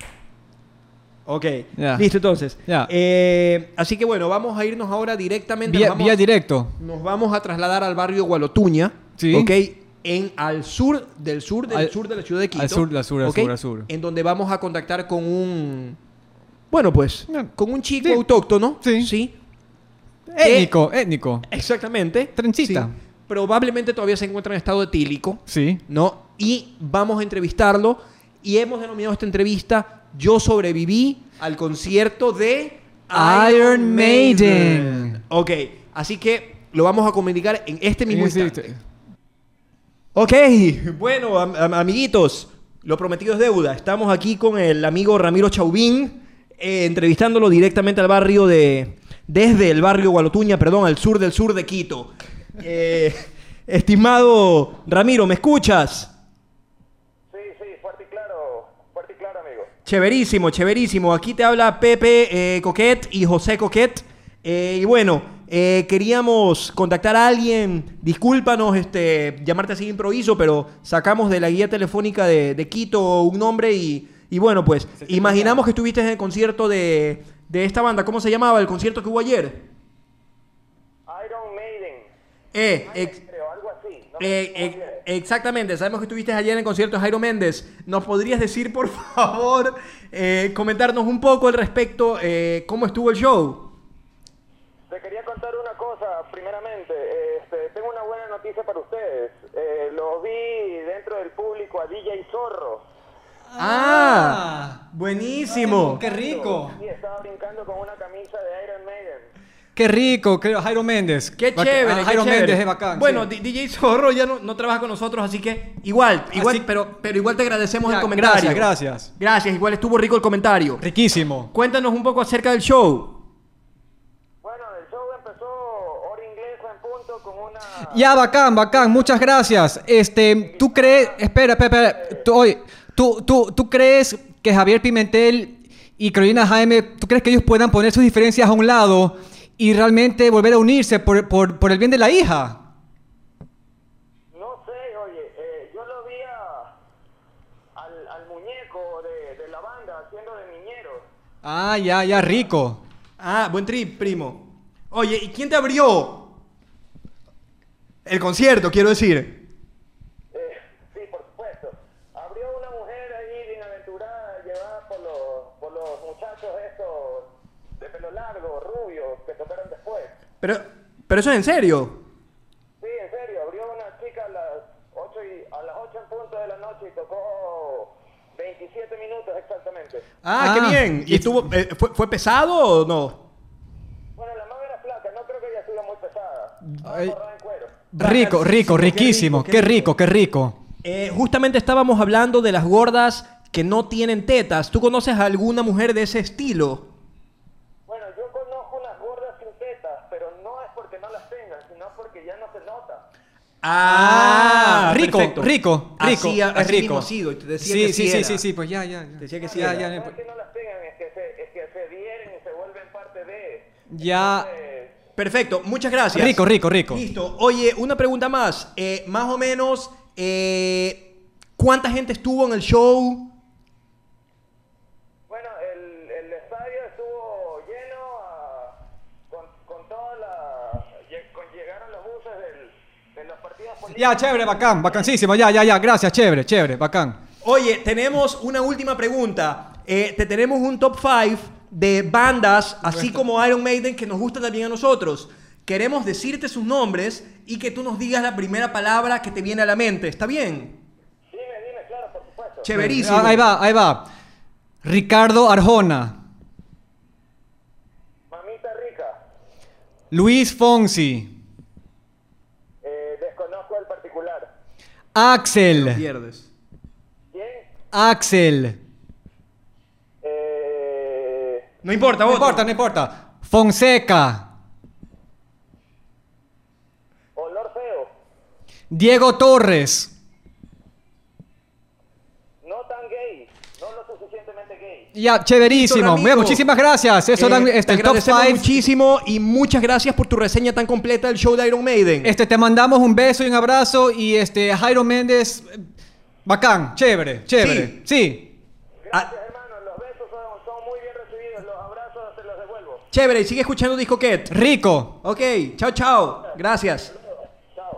Speaker 2: Ok,
Speaker 1: Ya.
Speaker 2: listo entonces.
Speaker 1: Ya.
Speaker 2: Así que bueno, vamos a irnos ahora directamente.
Speaker 1: Vía directo.
Speaker 2: Nos vamos a trasladar al barrio Gualotuña.
Speaker 1: Sí.
Speaker 2: Ok, al sur del sur de la ciudad de Quito.
Speaker 1: al sur,
Speaker 2: ¿ok?
Speaker 1: al sur.
Speaker 2: En donde vamos a contactar con un... Bueno, pues,
Speaker 1: Ya.
Speaker 2: con un chico
Speaker 1: Sí.
Speaker 2: autóctono.
Speaker 1: Sí.
Speaker 2: ¿Sí?
Speaker 1: Étnico.
Speaker 2: Exactamente.
Speaker 1: Trencita.
Speaker 2: Sí. Probablemente todavía se encuentra en estado etílico.
Speaker 1: Sí.
Speaker 2: ¿No? Y vamos a entrevistarlo. Y hemos denominado esta entrevista Yo sobreviví al concierto de
Speaker 1: Iron Maiden.
Speaker 2: Ok, así que lo vamos a comunicar en este mismo
Speaker 1: Sí,
Speaker 2: instante.
Speaker 1: sí.
Speaker 2: Ok, bueno, amiguitos, lo prometido es deuda. Estamos aquí con el amigo Ramiro Chauvin, entrevistándolo directamente al barrio desde el barrio Gualotuña, perdón, al sur del sur de Quito. Estimado Ramiro, ¿me escuchas?
Speaker 6: Sí, fuerte y claro, amigo.
Speaker 2: Chéverísimo, chéverísimo. Aquí te habla Pepe Coquet y José Coquet. Y bueno, queríamos contactar a alguien. Discúlpanos llamarte así de improviso, pero sacamos de la guía telefónica de Quito un nombre y bueno, pues imaginamos que estuviste en el concierto de esta banda. ¿Cómo se llamaba el concierto que hubo ayer?
Speaker 6: Iron Maiden. Creo, algo así. No me acuerdo bien.
Speaker 2: Exactamente, sabemos que estuviste ayer en el concierto de Jairo Méndez. ¿Nos podrías decir, por favor, comentarnos un poco al respecto cómo estuvo el show?
Speaker 6: Te quería contar una cosa, primeramente. Tengo una buena noticia para ustedes. Lo vi dentro del público a DJ Zorro.
Speaker 2: ¡Ah! ¡Buenísimo!
Speaker 1: ¡Qué rico!
Speaker 6: Y estaba brincando con una camisa de Iron Maiden.
Speaker 1: ¡Qué rico! Jairo Méndez.
Speaker 2: ¡Qué chévere! qué
Speaker 1: Jairo
Speaker 2: chévere.
Speaker 1: Méndez es bacán.
Speaker 2: Bueno,
Speaker 1: sí.
Speaker 2: DJ Zorro ya no trabaja con nosotros, así que igual,
Speaker 1: Así-
Speaker 2: pero igual te agradecemos
Speaker 1: Ya,
Speaker 2: el comentario.
Speaker 1: Gracias.
Speaker 2: Gracias, igual estuvo rico el comentario.
Speaker 1: Riquísimo.
Speaker 2: Cuéntanos un poco acerca del show.
Speaker 6: Bueno, el show empezó hora inglesa en punto con una...
Speaker 1: Ya, bacán. Muchas gracias. ¿Tú crees... Espera. ¿Tú crees que Javier Pimentel y Carolina Jaime, tú crees que ellos puedan poner sus diferencias a un lado y realmente volver a unirse por el bien de la hija?
Speaker 6: No sé, oye, yo lo vi al muñeco de la banda haciendo de niñero.
Speaker 1: Ah, ya, rico.
Speaker 2: Ah, buen trip, primo. Oye, ¿y quién te abrió? El concierto, quiero decir.
Speaker 6: Sí, por supuesto. Abrió una mujer ahí bien
Speaker 8: Pero eso es en serio.
Speaker 6: Sí, en serio, abrió una chica a las 8 en punto de la noche y tocó 27 minutos exactamente.
Speaker 8: Qué bien. ¿Y estuvo, fue pesado o no?
Speaker 6: Bueno, la manga era flaca, no creo que haya sido muy pesada.
Speaker 1: Ay.
Speaker 6: Forrada en cuero.
Speaker 1: Rico, riquísimo. Qué rico.
Speaker 8: Justamente estábamos hablando de las gordas que no tienen tetas. ¿Tú conoces a alguna mujer de ese estilo?
Speaker 6: Bueno, yo conozco unas gordas sin tetas, pero no es porque no las tengan, sino porque ya no se nota.
Speaker 1: Rico.
Speaker 8: Así
Speaker 1: rico.
Speaker 8: mismo ha sido. Y te decía que
Speaker 1: Sí, pues ya.
Speaker 8: Te decía que sí
Speaker 1: Ya,
Speaker 8: era.
Speaker 1: ya,
Speaker 6: No es que no las tengan, es que se adhieren y se vuelven parte de...
Speaker 1: Ya.
Speaker 8: Perfecto, muchas gracias.
Speaker 1: Rico.
Speaker 8: Listo. Oye, una pregunta más. Más o menos, ¿cuánta gente estuvo en el show?
Speaker 6: Bueno, el estadio estuvo lleno con toda la... Llegaron los buses de los partidos políticos.
Speaker 1: Ya, chévere, bacanísimo. Ya. Gracias, chévere, bacán.
Speaker 8: Oye, tenemos una última pregunta. Te tenemos un top 5 de bandas, así como Iron Maiden, que nos gusta también a nosotros. Queremos decirte sus nombres y que tú nos digas la primera palabra que te viene a la mente. ¿Está bien?
Speaker 6: Dime, claro, por supuesto.
Speaker 8: Chéverísimo.
Speaker 1: Ahí va. Ricardo Arjona.
Speaker 6: Mamita rica.
Speaker 1: Luis Fonsi.
Speaker 6: Desconozco el particular.
Speaker 1: Axel.
Speaker 8: Pierdes.
Speaker 6: ¿Quién?
Speaker 1: Axel.
Speaker 8: No importa,
Speaker 1: No
Speaker 8: otro.
Speaker 1: importa. Fonseca.
Speaker 6: Olor feo.
Speaker 1: Diego Torres.
Speaker 6: No tan gay. No lo suficientemente gay.
Speaker 1: Ya, chéverísimo.
Speaker 8: Listo,
Speaker 1: Mira,
Speaker 8: Ramiro.
Speaker 1: muchísimas gracias. Eso dan
Speaker 8: te
Speaker 1: el top
Speaker 8: agradecemos
Speaker 1: 5.
Speaker 8: muchísimo y muchas gracias por tu reseña tan completa del show de Iron Maiden.
Speaker 1: Te mandamos un beso y un abrazo. Y Jairo Méndez, bacán, chévere. Sí.
Speaker 8: Ah,
Speaker 6: Gracias, hermano. Los besos son muy bien recibidos. Los abrazos se los devuelvo.
Speaker 8: chévere, y sigue escuchando Discoquet.
Speaker 1: Rico.
Speaker 8: Ok, chao. Gracias.
Speaker 6: Chao.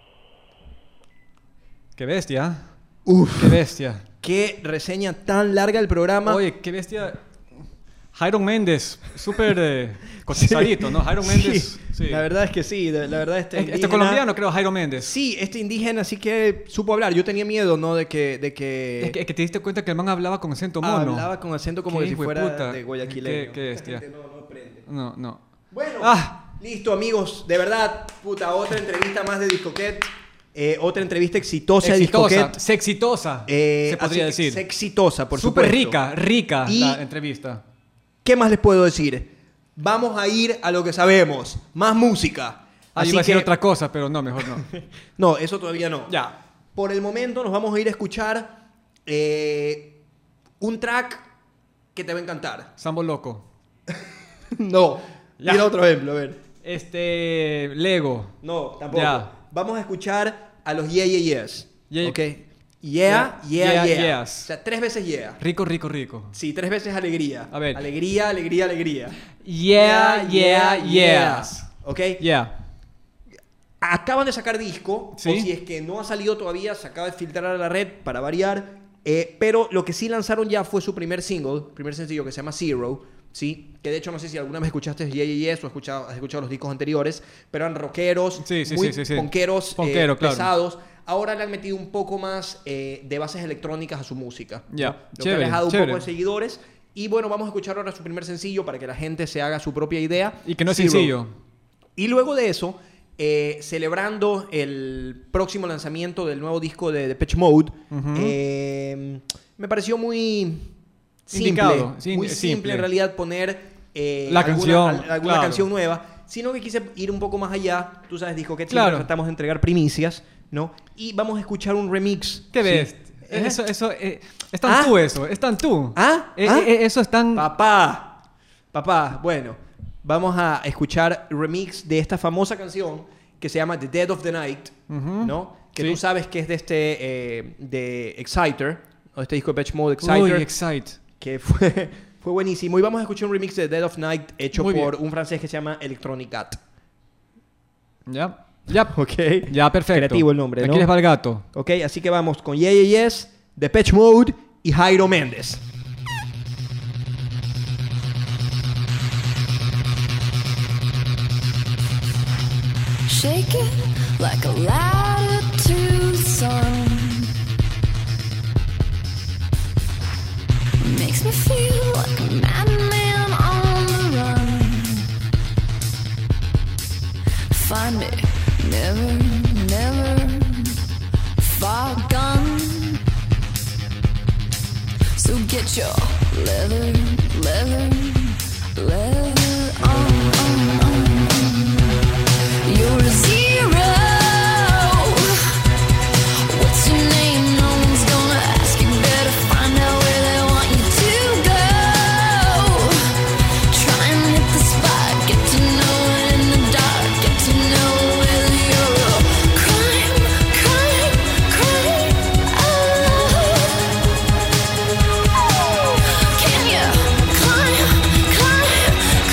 Speaker 1: Qué bestia.
Speaker 8: Uf,
Speaker 1: Qué bestia.
Speaker 8: qué reseña tan larga el programa.
Speaker 1: Oye, qué bestia. Jairo Méndez, súper cotizadito, ¿no? Jairo Méndez. Sí.
Speaker 8: La verdad es que sí, la verdad
Speaker 1: Este colombiano, creo, Jairo Méndez.
Speaker 8: Sí, este indígena sí que supo hablar. Yo tenía miedo, ¿no? De que
Speaker 1: Es que te diste cuenta que el man hablaba con acento mono.
Speaker 8: hablaba con acento como
Speaker 1: Qué
Speaker 8: que si
Speaker 1: hijo de
Speaker 8: fuera
Speaker 1: puta.
Speaker 8: de guayaquileño.
Speaker 1: Qué bestia.
Speaker 8: La gente no aprende.
Speaker 1: No.
Speaker 8: Bueno,
Speaker 1: Ah.
Speaker 8: listo, amigos. De verdad, otra entrevista más de Discoquet. Otra entrevista exitosa de Discoquet.
Speaker 1: Exitosa, se podría decir.
Speaker 8: Exitosa, por
Speaker 1: Súper
Speaker 8: supuesto.
Speaker 1: rica
Speaker 8: Y-
Speaker 1: la entrevista.
Speaker 8: ¿Qué más les puedo decir? Vamos a ir a lo que sabemos. Más música.
Speaker 1: Así iba a decir otra cosa, pero no, mejor no.
Speaker 8: No, eso todavía no.
Speaker 1: Ya.
Speaker 8: Por el momento nos vamos a ir a escuchar un track que te va a encantar.
Speaker 1: Sambo Loco.
Speaker 8: No.
Speaker 1: Ya.
Speaker 8: Mira otro ejemplo, a ver.
Speaker 1: Lego.
Speaker 8: No, tampoco.
Speaker 1: Ya.
Speaker 8: Vamos a escuchar a los Yeah, Yeah, Yes.
Speaker 1: Yeah,
Speaker 8: ¿Ok? Yeah, yeah, yeah.
Speaker 1: Yes.
Speaker 8: O sea, 3 veces yeah.
Speaker 1: Rico.
Speaker 8: Sí, 3 veces alegría.
Speaker 1: A ver.
Speaker 8: Alegría.
Speaker 1: Yeah, yes.
Speaker 8: ¿Ok?
Speaker 1: Yeah.
Speaker 8: Acaban de sacar disco.
Speaker 1: Sí.
Speaker 8: O si es que no ha salido todavía, se acaba de filtrar a la red para variar. Pero lo que sí lanzaron ya fue su primer sencillo que se llama Zero. ¿Sí? Que de hecho no sé si alguna vez escuchaste Yeah, Yeah, Yes o has escuchado los discos anteriores. Pero eran rockeros,
Speaker 1: Sí.
Speaker 8: muy punkeros,
Speaker 1: Punkero, claro.
Speaker 8: pesados. Ahora le han metido un poco más de bases electrónicas a su música.
Speaker 1: Ya.
Speaker 8: ¿no? Lo que
Speaker 1: Chévere,
Speaker 8: ha dejado un
Speaker 1: chévere.
Speaker 8: poco de seguidores. Y bueno, vamos a escuchar ahora su primer sencillo para que la gente se haga su propia idea.
Speaker 1: Y que no es
Speaker 8: Zero.
Speaker 1: sencillo.
Speaker 8: Y luego de eso, celebrando el próximo lanzamiento del nuevo disco de Depeche Mode, me pareció muy simple.
Speaker 1: Indicado, sí,
Speaker 8: muy
Speaker 1: simple.
Speaker 8: simple en realidad poner
Speaker 1: La canción,
Speaker 8: alguna
Speaker 1: claro.
Speaker 8: canción nueva, sino que quise ir un poco más allá. Tú sabes, disco que
Speaker 1: Claro.
Speaker 8: siempre tratamos de entregar primicias, ¿no? Y vamos a escuchar un remix.
Speaker 1: ¿Qué
Speaker 8: Sí.
Speaker 1: ves? Eso, es tan
Speaker 8: ¿Ah?
Speaker 1: tú eso, es tan tú.
Speaker 8: ¿Ah?
Speaker 1: Eso es tan...
Speaker 8: Papá, bueno, vamos a escuchar el remix de esta famosa canción que se llama The Dead of the Night, ¿no? Que
Speaker 1: Sí.
Speaker 8: tú sabes que es de de Exciter, o este disco de Depeche Mode, Exciter,
Speaker 1: Uy, Excite.
Speaker 8: que fue buenísimo. Y vamos a escuchar un remix de Dead of Night hecho
Speaker 1: Muy
Speaker 8: por
Speaker 1: bien.
Speaker 8: un francés que se llama Electronic Cat.
Speaker 1: Ya.
Speaker 8: Ok.
Speaker 1: Ya, perfecto.
Speaker 8: Creativo el nombre,
Speaker 1: Aquí
Speaker 8: ¿no?
Speaker 1: les va el gato.
Speaker 8: Ok, así que vamos con Yeah, Yeah, Yes, Depeche Mode y Jairo Méndez.
Speaker 7: shake it like a latitude sun. Makes me feel like a madman on the run. Find it, never, never far gone. So get your leather, leather, leather on. You're a zero. What's your name? No one's gonna ask. You better find out where they want you to go. Try and hit the spot. Get to know it in the dark. Get to know whether you're a crime, crime, crime. Oh, can you climb, climb,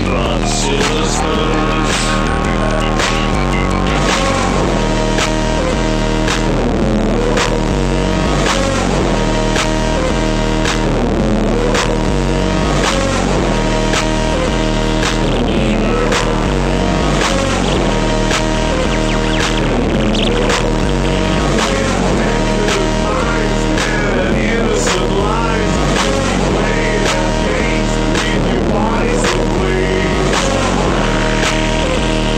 Speaker 3: Bodies away.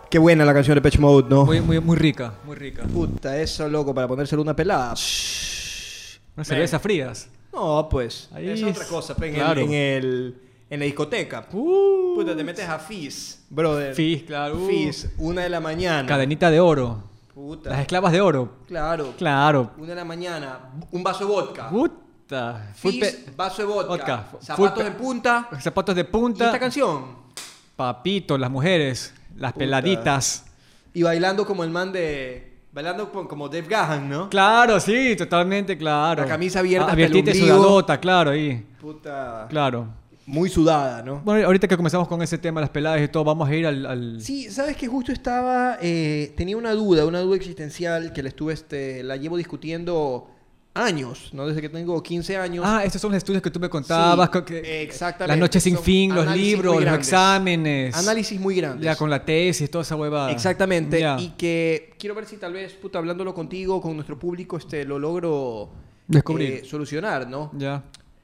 Speaker 8: Qué buena la canción de Depeche Mode, ¿no?
Speaker 1: Muy rica, muy rica.
Speaker 8: Puta, eso, loco, para ponérselo una pelada.
Speaker 1: Una cerveza frías.
Speaker 8: No, pues.
Speaker 1: Ahí
Speaker 8: Esa es otra
Speaker 1: es-
Speaker 8: cosa. Pues,
Speaker 1: claro.
Speaker 8: En la discoteca. Puta, te metes a Fizz, brother.
Speaker 1: Fizz, claro.
Speaker 8: Fizz, 1 de la mañana.
Speaker 1: Cadenita de oro.
Speaker 8: Puta.
Speaker 1: Las esclavas de oro.
Speaker 8: Claro.
Speaker 1: Claro.
Speaker 8: 1 de la mañana. Un vaso de vodka.
Speaker 1: Puta. Full
Speaker 8: Fizz, vaso de vodka.
Speaker 1: vodka.
Speaker 8: Zapatos
Speaker 1: Full
Speaker 8: de punta.
Speaker 1: Zapatos de
Speaker 8: Y
Speaker 1: punta.
Speaker 8: esta canción.
Speaker 1: Papito, las mujeres. Las
Speaker 8: Puta.
Speaker 1: peladitas.
Speaker 8: Y bailando como el man de... Bailando como Dave Gahan, ¿no?
Speaker 1: Claro, sí, totalmente, claro.
Speaker 8: La camisa abierta hasta
Speaker 1: abiertita
Speaker 8: el
Speaker 1: y
Speaker 8: ombligo.
Speaker 1: sudadota, claro, ahí.
Speaker 8: Puta...
Speaker 1: Claro.
Speaker 8: Muy sudada, ¿no?
Speaker 1: Bueno, ahorita que comenzamos con ese tema, las peladas y todo, vamos a ir al...
Speaker 8: Sí, sabes que justo estaba... tenía una duda existencial que la llevo discutiendo años, ¿no? Desde que tengo 15 años.
Speaker 1: Ah, estos son los estudios que tú me contabas.
Speaker 8: Sí,
Speaker 1: que-
Speaker 8: exactamente.
Speaker 1: Las noches sin
Speaker 8: Son
Speaker 1: fin, los
Speaker 8: análisis
Speaker 1: libros,
Speaker 8: muy
Speaker 1: los
Speaker 8: grandes.
Speaker 1: exámenes.
Speaker 8: Análisis muy grandes.
Speaker 1: Ya con la tesis, toda esa huevada.
Speaker 8: Exactamente.
Speaker 1: Ya.
Speaker 8: Y que quiero ver si tal vez, puta, hablándolo contigo, con nuestro público, lo logro
Speaker 1: Descubrir.
Speaker 8: solucionar, ¿no?
Speaker 1: Ya.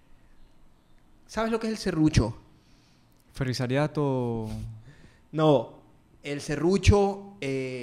Speaker 8: ¿Sabes lo que es el serrucho?
Speaker 1: Ferrisariato.
Speaker 8: No. El serrucho...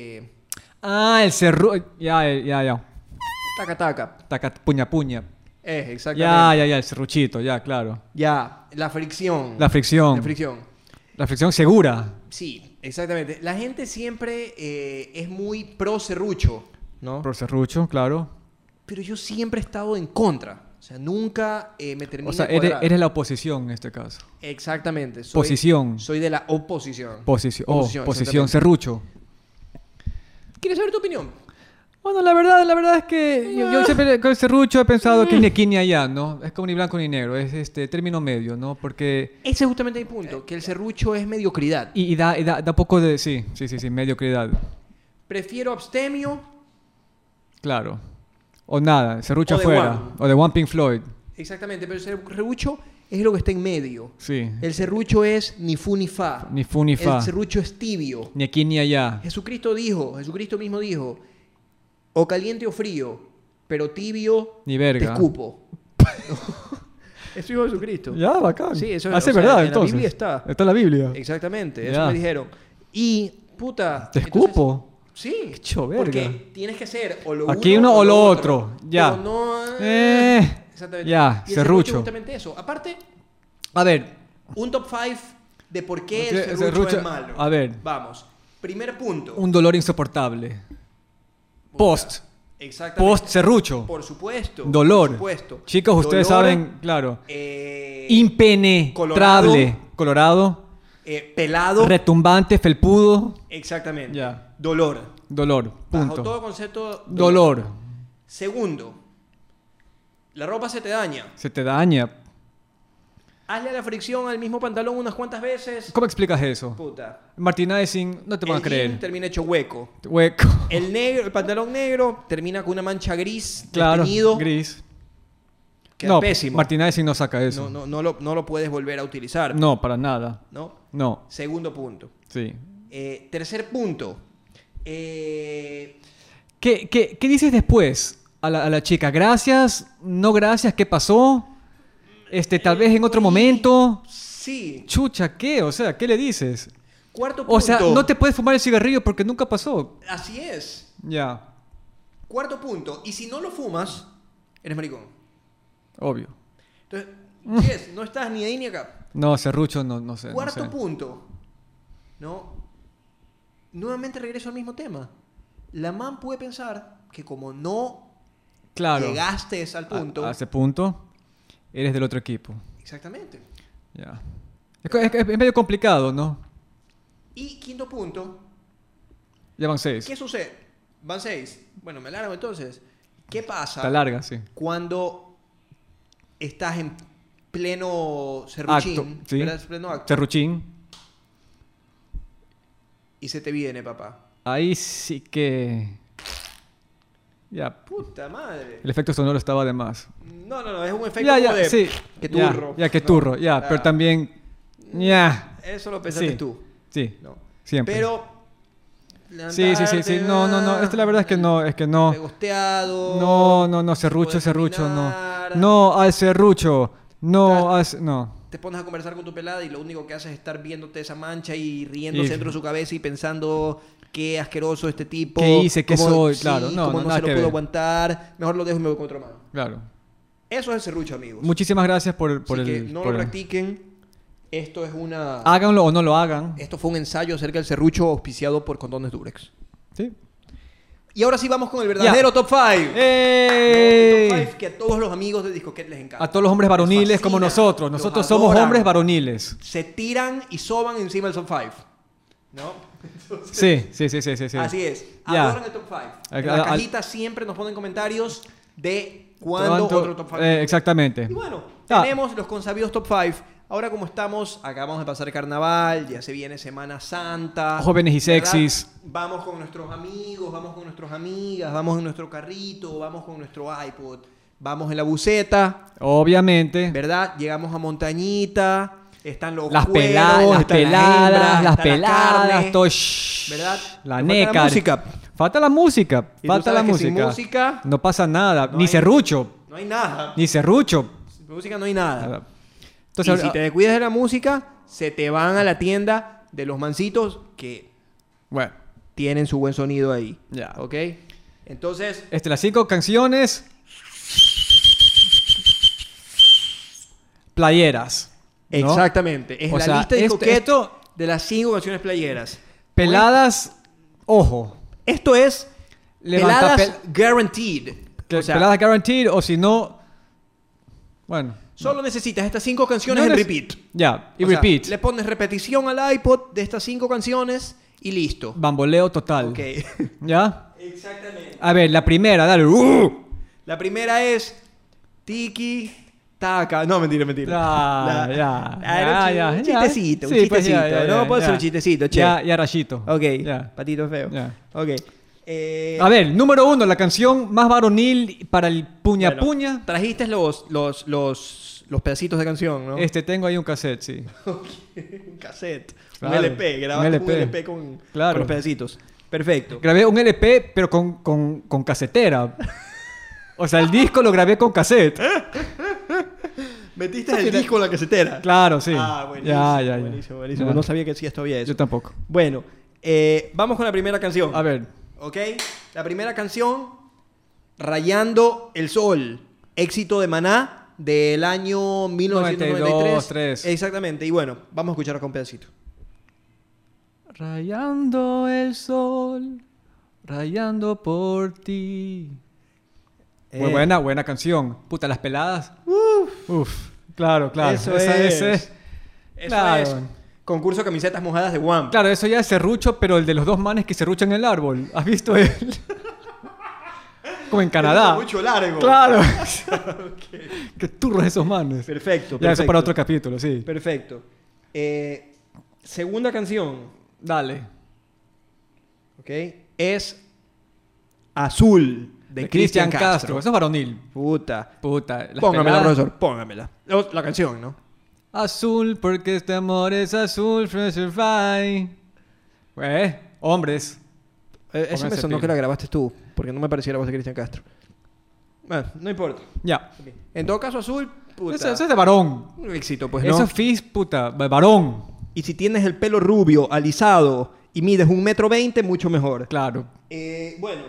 Speaker 1: Ah, el cerro. Ya.
Speaker 8: taca, taca.
Speaker 1: Taca, puña.
Speaker 8: Exactamente.
Speaker 1: Ya, el serruchito, ya, claro.
Speaker 8: Ya, la fricción.
Speaker 1: La fricción.
Speaker 8: La fricción.
Speaker 1: La fricción segura.
Speaker 8: Sí, exactamente. La gente siempre es muy pro serrucho, ¿no?
Speaker 1: Por serrucho, claro.
Speaker 8: Pero yo siempre he estado en contra. O sea, nunca me termina
Speaker 1: O sea,
Speaker 8: de cuadrar.
Speaker 1: eres la oposición en este caso.
Speaker 8: Exactamente.
Speaker 1: Posición.
Speaker 8: Soy de la oposición.
Speaker 1: Posición.
Speaker 8: Oposición,
Speaker 1: Posición,
Speaker 8: exactamente.
Speaker 1: serrucho.
Speaker 8: ¿Quieres saber tu opinión?
Speaker 1: Bueno, la verdad es que yo siempre con el serrucho he pensado que es ni aquí ni allá, ¿no? Es como ni blanco ni negro, es término medio, ¿no? Porque...
Speaker 8: Ese es justamente mi punto, que el serrucho es mediocridad.
Speaker 1: Y da poco de... Sí, mediocridad.
Speaker 8: Prefiero abstemio.
Speaker 1: Claro. O nada, serrucho
Speaker 8: O de
Speaker 1: afuera.
Speaker 8: One.
Speaker 1: O de One Pink Floyd.
Speaker 8: Exactamente, pero el serrucho es lo que está en medio.
Speaker 1: Sí.
Speaker 8: El serrucho es ni fu ni fa.
Speaker 1: Ni fu ni fa.
Speaker 8: El serrucho es tibio.
Speaker 1: Ni aquí ni allá.
Speaker 8: Jesucristo mismo dijo, o caliente o frío, pero tibio
Speaker 1: Ni verga.
Speaker 8: te escupo. Eso dijo Jesucristo.
Speaker 1: Ya, bacán.
Speaker 8: Sí, eso
Speaker 1: Ah,
Speaker 8: es
Speaker 1: sí, verdad,
Speaker 8: en
Speaker 1: entonces.
Speaker 8: la Biblia está.
Speaker 1: Está en la Biblia.
Speaker 8: Exactamente, eso
Speaker 1: Ya.
Speaker 8: me dijeron. Y, puta...
Speaker 1: ¿Te
Speaker 8: entonces-
Speaker 1: escupo?
Speaker 8: Sí.
Speaker 1: Qué hecho, verga.
Speaker 8: Porque tienes que ser o lo
Speaker 1: Aquí
Speaker 8: uno
Speaker 1: uno o lo otro. Ya.
Speaker 8: Pero no... Exactamente.
Speaker 1: Ya,
Speaker 8: Y el
Speaker 1: serrucho.
Speaker 8: es justamente eso. Aparte,
Speaker 1: A ver.
Speaker 8: un top 5 de por qué
Speaker 1: Ok,
Speaker 8: el serrucho es malo.
Speaker 1: a ver.
Speaker 8: Vamos. Primer punto.
Speaker 1: Un dolor insoportable.
Speaker 8: Puta.
Speaker 1: Post.
Speaker 8: Exactamente.
Speaker 1: Post serrucho.
Speaker 8: Por supuesto.
Speaker 1: Dolor.
Speaker 8: Por supuesto.
Speaker 1: Chicos, ustedes
Speaker 8: Dolor,
Speaker 1: saben, claro.
Speaker 8: eh,
Speaker 1: Impenetrable. Colorado.
Speaker 8: pelado.
Speaker 1: Retumbante, felpudo.
Speaker 8: Exactamente.
Speaker 1: Ya.
Speaker 8: Dolor.
Speaker 1: Dolor.
Speaker 8: Bajo
Speaker 1: Punto.
Speaker 8: todo concepto.
Speaker 1: Dolor.
Speaker 8: Segundo. La ropa se te daña.
Speaker 1: Se te daña.
Speaker 8: Hazle la fricción al mismo pantalón unas cuantas veces.
Speaker 1: ¿Cómo explicas eso?
Speaker 8: Puta.
Speaker 1: Merchandising, no te van a
Speaker 8: El jean
Speaker 1: creer.
Speaker 8: termina hecho hueco.
Speaker 1: Hueco.
Speaker 8: El pantalón negro termina con una mancha gris,
Speaker 1: Claro,
Speaker 8: desteñido.
Speaker 1: gris.
Speaker 8: Queda
Speaker 1: No,
Speaker 8: pésimo.
Speaker 1: Merchandising no saca eso.
Speaker 8: No lo puedes volver a utilizar.
Speaker 1: No, para nada.
Speaker 8: ¿No?
Speaker 1: No,
Speaker 8: Segundo punto.
Speaker 1: sí.
Speaker 8: Tercer punto.
Speaker 1: ¿Qué dices después a la chica? ¿Gracias? ¿No gracias? ¿Qué pasó? Tal vez en otro momento.
Speaker 8: Sí.
Speaker 1: Chucha, ¿qué? O sea, ¿qué le dices?
Speaker 8: Cuarto punto.
Speaker 1: O sea, no te puedes fumar el cigarrillo porque nunca pasó.
Speaker 8: Así es.
Speaker 1: Ya,
Speaker 8: Cuarto punto. Y si no lo fumas, eres maricón.
Speaker 1: obvio.
Speaker 8: Entonces, yes, no estás ni ahí ni acá.
Speaker 1: No, serrucho, no sé.
Speaker 8: Cuarto
Speaker 1: no sé.
Speaker 8: punto. ¿No? Nuevamente regreso al mismo tema. La man puede pensar que como no
Speaker 1: Claro.
Speaker 8: llegaste al punto.
Speaker 1: A ese punto, eres del otro equipo.
Speaker 8: Exactamente.
Speaker 1: Ya. Es medio complicado, ¿no?
Speaker 8: Y quinto punto.
Speaker 1: Ya van 6.
Speaker 8: ¿Qué sucede? Van 6. Bueno, me largo entonces. ¿Qué pasa
Speaker 1: Está larga, sí.
Speaker 8: cuando estás en pleno serruchín?
Speaker 1: Acto, sí.
Speaker 8: ¿verdad? Pleno acto.
Speaker 1: Serruchín.
Speaker 8: Y se te viene, papá.
Speaker 1: Ahí sí que... Ya,
Speaker 8: Puta madre.
Speaker 1: el efecto sonoro estaba de más.
Speaker 8: No, es un efecto
Speaker 1: Ya,
Speaker 8: como de...
Speaker 1: sí.
Speaker 8: Que
Speaker 1: Ya,
Speaker 8: turro.
Speaker 1: Ya, que
Speaker 8: No,
Speaker 1: turro, ya.
Speaker 8: ah,
Speaker 1: Pero también... Ya.
Speaker 8: Eso lo pensaste
Speaker 1: Sí.
Speaker 8: tú.
Speaker 1: Sí,
Speaker 8: No.
Speaker 1: siempre.
Speaker 8: Pero...
Speaker 1: Sí. No. La verdad es que no, no.
Speaker 8: Pegosteado.
Speaker 1: No, serrucho,
Speaker 8: puede
Speaker 1: serrucho, no.
Speaker 8: caminar.
Speaker 1: No al serrucho. No, no.
Speaker 8: te pones a conversar con tu pelada y lo único que haces es estar viéndote esa mancha y riéndose
Speaker 1: Y-
Speaker 8: dentro de su cabeza y pensando qué asqueroso este tipo.
Speaker 1: ¿Qué hice? ¿Qué
Speaker 8: cómo-
Speaker 1: soy?
Speaker 8: sí,
Speaker 1: Claro, no,
Speaker 8: cómo
Speaker 1: no,
Speaker 8: no
Speaker 1: nada
Speaker 8: se lo
Speaker 1: que
Speaker 8: puedo
Speaker 1: ver.
Speaker 8: aguantar. Mejor lo dejo y me voy con otro man.
Speaker 1: Claro.
Speaker 8: Eso es el serrucho, amigos.
Speaker 1: Muchísimas gracias por
Speaker 8: Así
Speaker 1: el...
Speaker 8: que no
Speaker 1: por
Speaker 8: lo
Speaker 1: el-
Speaker 8: practiquen. Esto es una...
Speaker 1: Háganlo o no lo hagan.
Speaker 8: Esto fue un ensayo acerca del serrucho auspiciado por Condones Durex.
Speaker 1: ¿Sí?
Speaker 8: Y ahora sí vamos con el verdadero top 5.
Speaker 1: ¡Ey!
Speaker 8: Top 5 que a todos los amigos de Discoquet les encanta.
Speaker 1: A todos los hombres varoniles
Speaker 8: Les
Speaker 1: como
Speaker 8: fascina,
Speaker 1: nosotros.
Speaker 8: los
Speaker 1: Nosotros somos
Speaker 8: adoran.
Speaker 1: hombres varoniles.
Speaker 8: Se tiran y soban encima del top 5. ¿No?
Speaker 1: Sí, sí, sí, sí, sí, sí.
Speaker 8: Así es.
Speaker 1: Ya.
Speaker 8: Adoran el top 5. En
Speaker 1: Al-
Speaker 8: la
Speaker 1: al-
Speaker 8: cajita siempre nos ponen comentarios de cuándo
Speaker 1: ¿Cuánto?
Speaker 8: otro top 5.
Speaker 1: Exactamente.
Speaker 8: Y bueno,
Speaker 1: Ah.
Speaker 8: tenemos los consabidos top 5. Ahora como estamos, acabamos de pasar carnaval, ya se viene Semana Santa.
Speaker 1: Jóvenes y
Speaker 8: ¿verdad?
Speaker 1: sexys.
Speaker 8: Vamos con nuestros amigos, vamos con nuestras amigas, vamos en nuestro carrito, vamos con nuestro iPod, vamos en la buseta,
Speaker 1: Obviamente.
Speaker 8: ¿verdad? Llegamos a Montañita, están los
Speaker 1: Las
Speaker 8: cueros,
Speaker 1: peladas, las
Speaker 8: están
Speaker 1: peladas,
Speaker 8: hembras,
Speaker 1: las
Speaker 8: está la
Speaker 1: peladas,
Speaker 8: carne,
Speaker 1: todo. shh,
Speaker 8: ¿verdad?
Speaker 1: La
Speaker 8: Nos falta
Speaker 1: neca.
Speaker 8: la música.
Speaker 1: Falta la música.
Speaker 8: Y tú
Speaker 1: Falta la
Speaker 8: sabes que sin
Speaker 1: música.
Speaker 8: música
Speaker 1: No pasa nada.
Speaker 8: no
Speaker 1: Ni
Speaker 8: hay-
Speaker 1: serrucho.
Speaker 8: No hay nada.
Speaker 1: Ni serrucho.
Speaker 8: Sin música no hay nada.
Speaker 1: Entonces,
Speaker 8: y si te descuidas de la música, se te van a la tienda de los mancitos que
Speaker 1: bueno,
Speaker 8: tienen su buen sonido ahí.
Speaker 1: Ya.
Speaker 8: ¿Ok? Entonces,
Speaker 1: las 5 canciones. Playeras. ¿no?
Speaker 8: exactamente. Es
Speaker 1: O
Speaker 8: la
Speaker 1: sea,
Speaker 8: lista de
Speaker 1: esto-
Speaker 8: Discoquet
Speaker 1: esto-
Speaker 8: de las 5 canciones playeras.
Speaker 1: Peladas. Ojo.
Speaker 8: Esto es
Speaker 1: Levanta
Speaker 8: peladas guaranteed. O sea,
Speaker 1: peladas guaranteed. O si no. Bueno.
Speaker 8: solo necesitas estas 5 canciones
Speaker 1: No
Speaker 8: en
Speaker 1: neces-
Speaker 8: repeat.
Speaker 1: Ya. Y
Speaker 8: O sea,
Speaker 1: repeat.
Speaker 8: le pones repetición al iPod de estas 5 canciones y listo.
Speaker 1: Bamboleo total.
Speaker 8: Ok.
Speaker 1: ¿Ya?
Speaker 8: Exactamente.
Speaker 1: A ver, la primera, dale.
Speaker 8: La primera es Tiki Taka. No, mentira, mentira.
Speaker 1: Ya,
Speaker 8: Un chistecito, un
Speaker 1: Sí, pues
Speaker 8: chistecito.
Speaker 1: ya,
Speaker 8: No puede ser
Speaker 1: ya.
Speaker 8: un chistecito, che.
Speaker 1: Ya, rayito.
Speaker 8: Ok.
Speaker 1: Ya.
Speaker 8: Patito feo.
Speaker 1: Ya.
Speaker 8: Ok.
Speaker 1: A ver, número 1, la canción más varonil para el puña
Speaker 8: Bueno,
Speaker 1: puña.
Speaker 8: Trajiste los pedacitos de canción, ¿no?
Speaker 1: Tengo ahí un cassette, sí.
Speaker 8: Un cassette.
Speaker 1: Claro,
Speaker 8: Un LP. Grabaste
Speaker 1: un
Speaker 8: un
Speaker 1: LP.
Speaker 8: LP con
Speaker 1: Claro.
Speaker 8: los pedacitos. Perfecto.
Speaker 1: Grabé un LP, pero con casetera. O sea, el disco lo grabé con cassette.
Speaker 8: Metiste el disco en la casetera.
Speaker 1: Claro, sí.
Speaker 8: Ah, buenísimo.
Speaker 1: Ya.
Speaker 8: Buenísimo, buenísimo.
Speaker 1: Ya.
Speaker 8: No sabía que hacías todavía eso.
Speaker 1: Yo tampoco.
Speaker 8: Bueno, vamos con la primera canción.
Speaker 1: A ver.
Speaker 8: ¿Ok? La primera canción, Rayando el Sol. Éxito de Maná del año 1993.
Speaker 1: 92, 3.
Speaker 8: Exactamente. Y bueno, vamos a escuchar acá un pedacito.
Speaker 1: Rayando el sol, rayando por ti. Muy buena canción. Puta, las peladas. Uf. Claro.
Speaker 8: Eso
Speaker 1: Esa-
Speaker 8: es.
Speaker 1: ese-
Speaker 8: Eso
Speaker 1: Claro.
Speaker 8: es concurso de camisetas mojadas de Wham.
Speaker 1: Claro, eso ya es serrucho, pero el de los 2 manes que serruchan el árbol. ¿Has visto él? Como en Canadá.
Speaker 8: Mucho largo.
Speaker 1: Claro. Qué turros esos manes.
Speaker 8: Perfecto.
Speaker 1: Ya, eso
Speaker 8: perfecto.
Speaker 1: para otro capítulo, sí.
Speaker 8: Perfecto. Segunda canción,
Speaker 1: Dale.
Speaker 8: ¿ok? Es Azul de Cristian
Speaker 1: Cristian
Speaker 8: Castro.
Speaker 1: Eso es varonil.
Speaker 8: Puta.
Speaker 1: Puta. las
Speaker 8: Póngamela,
Speaker 1: peladas-
Speaker 8: profesor, póngamela. La canción, ¿no?
Speaker 1: Azul, porque este amor es azul, Fresh Fly. Hombres.
Speaker 8: Esa me
Speaker 1: Pónganse
Speaker 8: sonó
Speaker 1: pila.
Speaker 8: que la grabaste tú, porque no me parecía la voz de Cristian Castro. Bueno, no importa.
Speaker 1: Ya.
Speaker 8: En todo caso, Azul, puta.
Speaker 1: Eso es de varón.
Speaker 8: Un éxito, pues, ¿no?
Speaker 1: Eso es fizz, puta. Varón.
Speaker 8: Y si tienes el pelo rubio, alisado, y mides 1,20 m, mucho mejor.
Speaker 1: Claro.
Speaker 8: Bueno.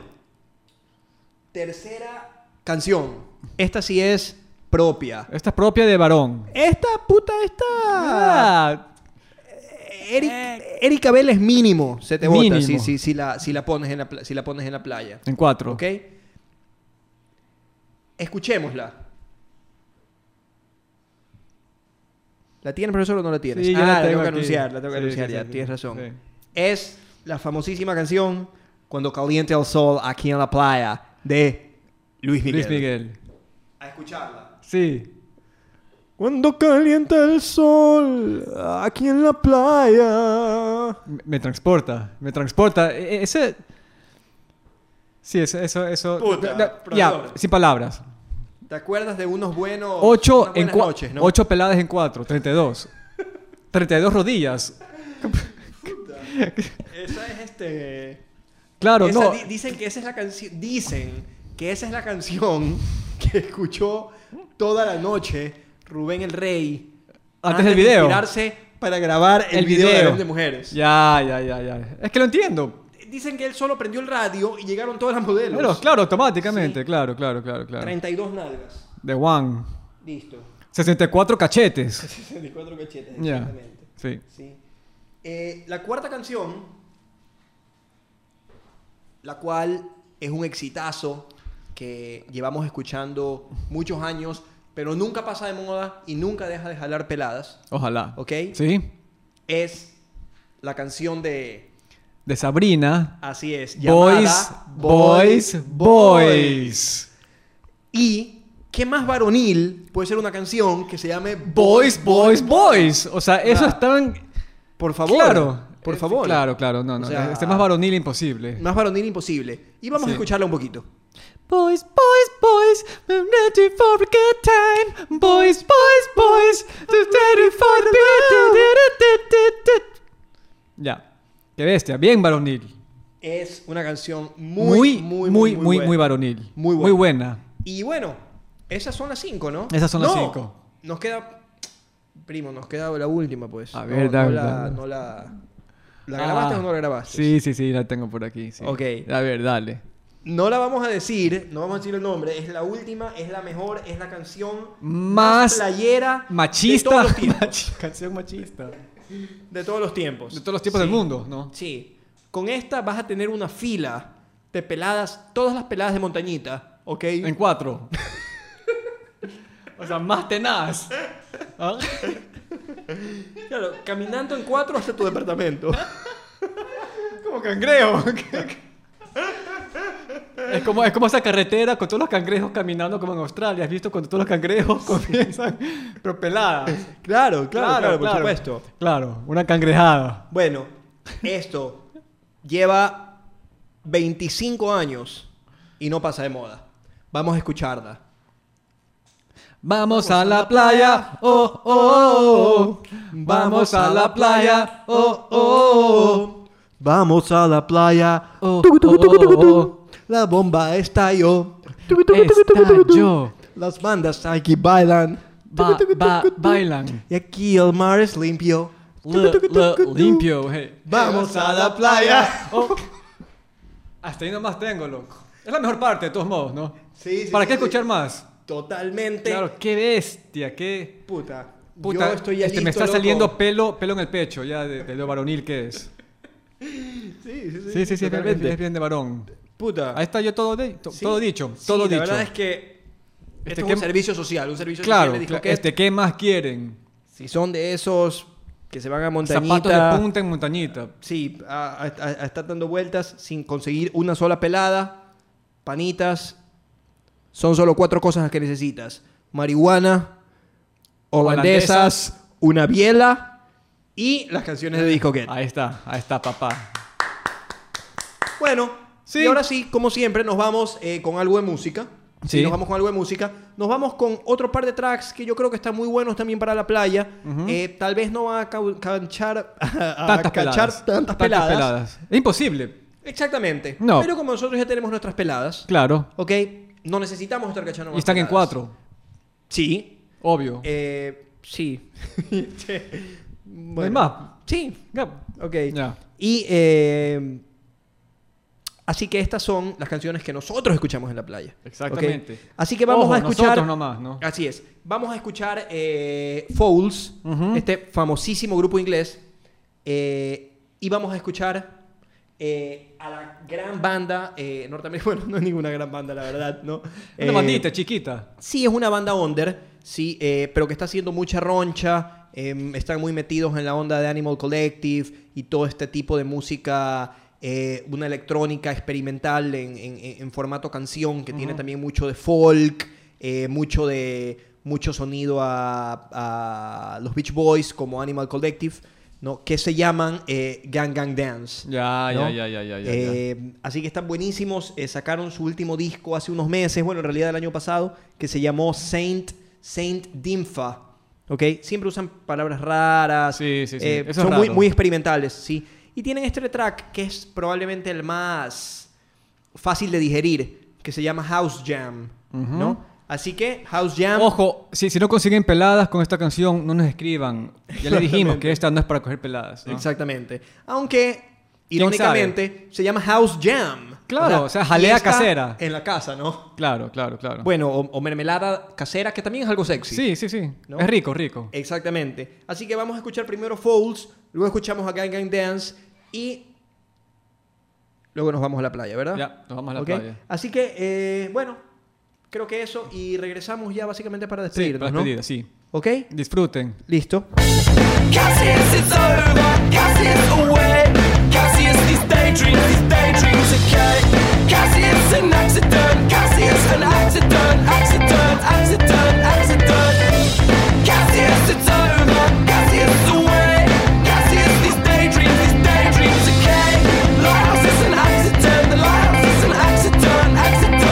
Speaker 8: Tercera canción. Esta sí es propia.
Speaker 1: Esta es propia de varón.
Speaker 8: Esta, puta, esta...
Speaker 1: Ah,
Speaker 8: Erika Bell es mínimo. Se te bota
Speaker 1: Mínimo.
Speaker 8: si la pones en la playa.
Speaker 1: en 4.
Speaker 8: ¿Ok? Escuchémosla. ¿La tiene, profesor, o no la tienes?
Speaker 1: Sí, yo
Speaker 8: la
Speaker 1: la
Speaker 8: tengo
Speaker 1: tengo
Speaker 8: que
Speaker 1: aquí.
Speaker 8: anunciar, la tengo que
Speaker 1: Sí,
Speaker 8: anunciar
Speaker 1: sí,
Speaker 8: ya,
Speaker 1: sí,
Speaker 8: tienes
Speaker 1: sí.
Speaker 8: razón.
Speaker 1: Sí.
Speaker 8: Es la famosísima canción Cuando caliente el sol aquí en la playa de Luis Miguel.
Speaker 1: Luis Miguel.
Speaker 8: A escucharla.
Speaker 1: Sí.
Speaker 8: Cuando calienta el sol aquí en la playa.
Speaker 1: Me transporta. Me transporta. Ese... Sí, eso...
Speaker 8: Puta,
Speaker 1: ya,
Speaker 8: profesor.
Speaker 1: sin palabras.
Speaker 8: ¿Te acuerdas de unos buenos
Speaker 1: 8
Speaker 8: unas
Speaker 1: en
Speaker 8: buenas
Speaker 1: 4.
Speaker 8: noches, no?
Speaker 1: 8 peladas en 4. 32. 32 rodillas.
Speaker 8: Esa es
Speaker 1: Claro,
Speaker 8: Esa
Speaker 1: no.
Speaker 8: Dicen que esa es la canción. Dicen que esa es la canción que escuchó toda la noche Rubén el Rey
Speaker 1: Antes del
Speaker 8: de
Speaker 1: video.
Speaker 8: inspirarse para grabar el video de Avión de Mujeres.
Speaker 1: Ya. Es que lo entiendo.
Speaker 8: Dicen que él solo prendió el radio y llegaron todas las modelos.
Speaker 1: Pero, claro, automáticamente.
Speaker 8: Sí.
Speaker 1: Claro.
Speaker 8: 32 nalgas.
Speaker 1: The One.
Speaker 8: Listo.
Speaker 1: 64 cachetes.
Speaker 8: 64 cachetes,
Speaker 1: Ya.
Speaker 8: exactamente.
Speaker 1: Sí.
Speaker 8: Sí. La cuarta canción, la cual es un exitazo que llevamos escuchando muchos años, pero nunca pasa de moda y nunca deja de jalar peladas,
Speaker 1: Ojalá.
Speaker 8: ¿ok?
Speaker 1: Sí.
Speaker 8: Es la canción de...
Speaker 1: De Sabrina.
Speaker 8: Así es.
Speaker 1: Boys.
Speaker 8: Y, ¿qué más varonil puede ser una canción que se llame
Speaker 1: Boys. O sea, eso estaban...
Speaker 8: Por favor.
Speaker 1: Claro.
Speaker 8: Por favor.
Speaker 1: Claro. No.
Speaker 8: O sea,
Speaker 1: Más varonil imposible.
Speaker 8: Más varonil imposible. Y vamos a
Speaker 1: Sí.
Speaker 8: escucharla un poquito.
Speaker 1: Boys, I'm ready for a good time. Boys, ready for the... Ya. Qué bestia, bien varonil.
Speaker 8: Es una canción muy
Speaker 1: Muy varonil.
Speaker 8: Muy buena.
Speaker 1: buena.
Speaker 8: Y bueno, esas son las 5, ¿no?
Speaker 1: Esas son las
Speaker 8: No,
Speaker 1: 5.
Speaker 8: Nos queda... Primo, nos queda la última, pues.
Speaker 1: A ver, dale.
Speaker 8: ¿La grabaste o no la grabaste?
Speaker 1: Sí, la tengo por aquí. Sí.
Speaker 8: Ok.
Speaker 1: A ver, dale.
Speaker 8: No la vamos a decir, no vamos a decir el nombre. Es la última, es la mejor, es la canción
Speaker 1: Más
Speaker 8: playera
Speaker 1: machista.
Speaker 8: de todos los tiempos.
Speaker 1: Canción machista.
Speaker 8: De todos los tiempos.
Speaker 1: De todos los tiempos del mundo, ¿no?
Speaker 8: Sí. Con esta vas a tener una fila de peladas, todas las peladas de montañita, ¿ok?
Speaker 1: En 4. O sea, más tenaz. ¿Ah?
Speaker 8: Claro, caminando en 4 hasta tu departamento.
Speaker 1: Como cangrejo. Es como esa carretera con todos los cangrejos caminando como en Australia. ¿Has visto cuando todos los cangrejos comienzan propeladas?
Speaker 8: Claro, por supuesto.
Speaker 1: Claro, una cangrejada.
Speaker 8: Bueno, esto lleva 25 años y no pasa de moda. Vamos a escucharla.
Speaker 1: Vamos a la playa, oh. Vamos a la playa, oh.
Speaker 8: Vamos a la playa,
Speaker 1: Oh.
Speaker 8: la bomba estalló.
Speaker 1: Estalló.
Speaker 8: Las bandas aquí bailan.
Speaker 1: Bailan.
Speaker 8: Y aquí el mar es limpio.
Speaker 1: Limpio, hey.
Speaker 8: Vamos a la playa.
Speaker 1: Oh. Hasta ahí nomás tengo, loco. Es la mejor parte, de todos modos, ¿no?
Speaker 8: Sí,
Speaker 1: ¿Para qué
Speaker 8: sí.
Speaker 1: escuchar más?
Speaker 8: Totalmente.
Speaker 1: Claro, qué bestia, qué...
Speaker 8: Puta.
Speaker 1: Puta,
Speaker 8: yo estoy ya
Speaker 1: me
Speaker 8: listo,
Speaker 1: está
Speaker 8: loco.
Speaker 1: saliendo pelo en el pecho ya de lo varonil que es. Sí, es bien de varón.
Speaker 8: Puta.
Speaker 1: Ahí está yo todo dicho,
Speaker 8: Sí,
Speaker 1: todo
Speaker 8: la
Speaker 1: dicho.
Speaker 8: verdad es que esto es
Speaker 1: ¿qué-
Speaker 8: un servicio social, un servicio
Speaker 1: Claro,
Speaker 8: social de discoquet.
Speaker 1: ¿qué más quieren?
Speaker 8: Si son de esos que se van a
Speaker 1: Zapatos de
Speaker 8: montañita,
Speaker 1: punta en montañita.
Speaker 8: sí, a estar dando vueltas sin conseguir una sola pelada, panitas, son solo 4 cosas que necesitas: marihuana, holandesas, una biela y las canciones de discoquet.
Speaker 1: Ahí está, papá.
Speaker 8: Bueno,
Speaker 1: Sí.
Speaker 8: y ahora sí, como siempre, nos vamos con algo de música.
Speaker 1: Sí.
Speaker 8: Nos vamos con algo de música. Nos vamos con otro par de tracks que yo creo que están muy buenos también para la playa. Tal vez no va a canchar tantas peladas.
Speaker 1: Es imposible.
Speaker 8: Exactamente.
Speaker 1: No.
Speaker 8: Pero como nosotros ya tenemos nuestras peladas,
Speaker 1: Claro.
Speaker 8: ¿ok? No necesitamos estar cachando más
Speaker 1: Y están en
Speaker 8: peladas.
Speaker 1: 4.
Speaker 8: Sí.
Speaker 1: Obvio.
Speaker 8: Sí.
Speaker 1: ¿No hay más?
Speaker 8: Sí.
Speaker 1: Ya.
Speaker 8: Ok.
Speaker 1: Ya.
Speaker 8: Y así que estas son las canciones que nosotros escuchamos en la playa.
Speaker 1: Exactamente.
Speaker 8: ¿Ok? Así que vamos
Speaker 1: Ojo,
Speaker 8: a escuchar...
Speaker 1: nosotros nomás, ¿no?
Speaker 8: Así es. Vamos a escuchar Foals,
Speaker 1: Ujú.
Speaker 8: este famosísimo grupo inglés. Y vamos a escuchar a la gran banda norteamericana. Bueno, no es ninguna gran banda, la verdad, ¿no?
Speaker 1: Una bandita chiquita.
Speaker 8: Sí, es una banda under, sí, pero que está haciendo mucha roncha. Están muy metidos en la onda de Animal Collective y todo este tipo de música, una electrónica experimental en formato canción, que tiene también mucho de folk, mucho sonido a los Beach Boys como Animal Collective, ¿no? Que se llaman Gang Gang Dance.
Speaker 1: Ya.
Speaker 8: Así que están buenísimos. Sacaron su último disco hace unos meses, bueno, en realidad el año pasado, que se llamó Saint Dimfa. ¿Ok? Siempre usan palabras raras.
Speaker 1: Sí. Eso es
Speaker 8: son
Speaker 1: raro.
Speaker 8: muy experimentales, ¿sí? Y tienen este track que es probablemente el más fácil de digerir, que se llama House Jam, ¿no? Así que House Jam.
Speaker 1: Ojo, si no consiguen peladas con esta canción, no nos escriban. Ya le dijimos
Speaker 8: Claramente.
Speaker 1: que esta no es para coger peladas, ¿no?
Speaker 8: Exactamente. Aunque, irónicamente, se llama House Jam.
Speaker 1: Claro, o sea, jalea
Speaker 8: fiesta
Speaker 1: casera.
Speaker 8: En la casa, ¿no?
Speaker 1: Claro.
Speaker 8: Bueno, o mermelada casera, que también es algo sexy.
Speaker 1: Sí.
Speaker 8: ¿No?
Speaker 1: Es rico.
Speaker 8: Exactamente. Así que vamos a escuchar primero Folds, luego escuchamos a Gang Gang Dance y luego nos vamos a la playa, ¿verdad?
Speaker 1: Ya, nos vamos a la
Speaker 8: Ok.
Speaker 1: playa.
Speaker 8: Así que, bueno, creo que eso y regresamos ya básicamente para
Speaker 1: Sí,
Speaker 8: despedirnos,
Speaker 1: para
Speaker 8: ¿no?
Speaker 1: despedida, sí.
Speaker 8: ¿Ok?
Speaker 1: Disfruten.
Speaker 8: Listo.
Speaker 3: Cassius, it's over. Cassius, away. Cassius, these daydreams okay. Cassius, an accident. Cassius, an accident. Accident. Cassius, it's over. Cassius, away. Cassius, these daydreams okay. Lighthouse is an accident. The lighthouse is an accident. Accident.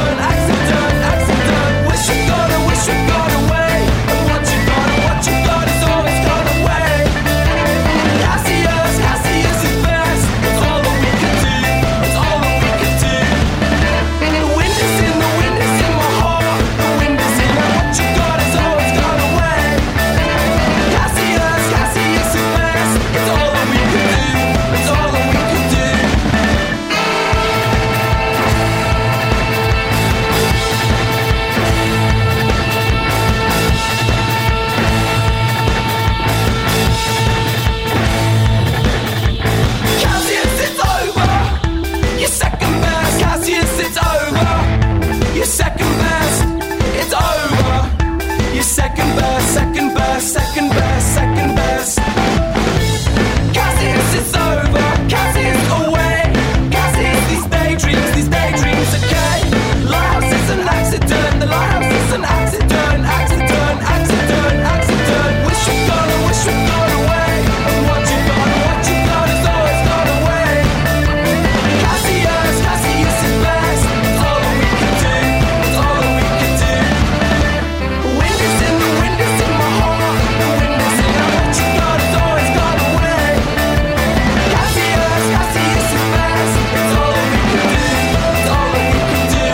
Speaker 3: Wish you got away. And what you got is always gone away. Cassius is best. It's all that we can do. It's all that we can do. The wind is in my heart. The wind is in my what you got is always gone away. Cassius is best. It's all that we can do. It's all that we can do. Cassius, it's over. Your second best. Cassius, it's over. Your second best. It's over. Your second best. Cassius, it's over. Cassius, away. Cassius, these daydreams okay. Lighthouse is an accident. The lighthouse is an accident. Wish you got away. And what you got is always gone away. Cassius is best. It's all that we can do. It's all that we can do. The wind is in my heart. The wind is in my what you got is always gone away. Cassius is best. It's all that we can do. It's all that we can do.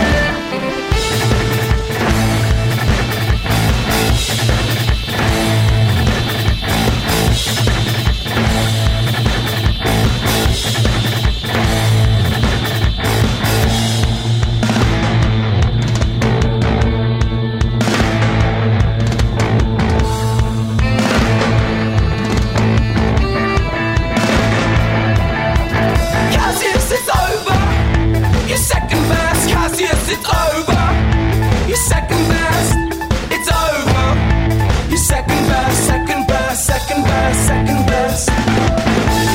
Speaker 3: Cassius, it's over. Your second best. Cassius, it's over. Your second best. It's over. Your second best. Second best.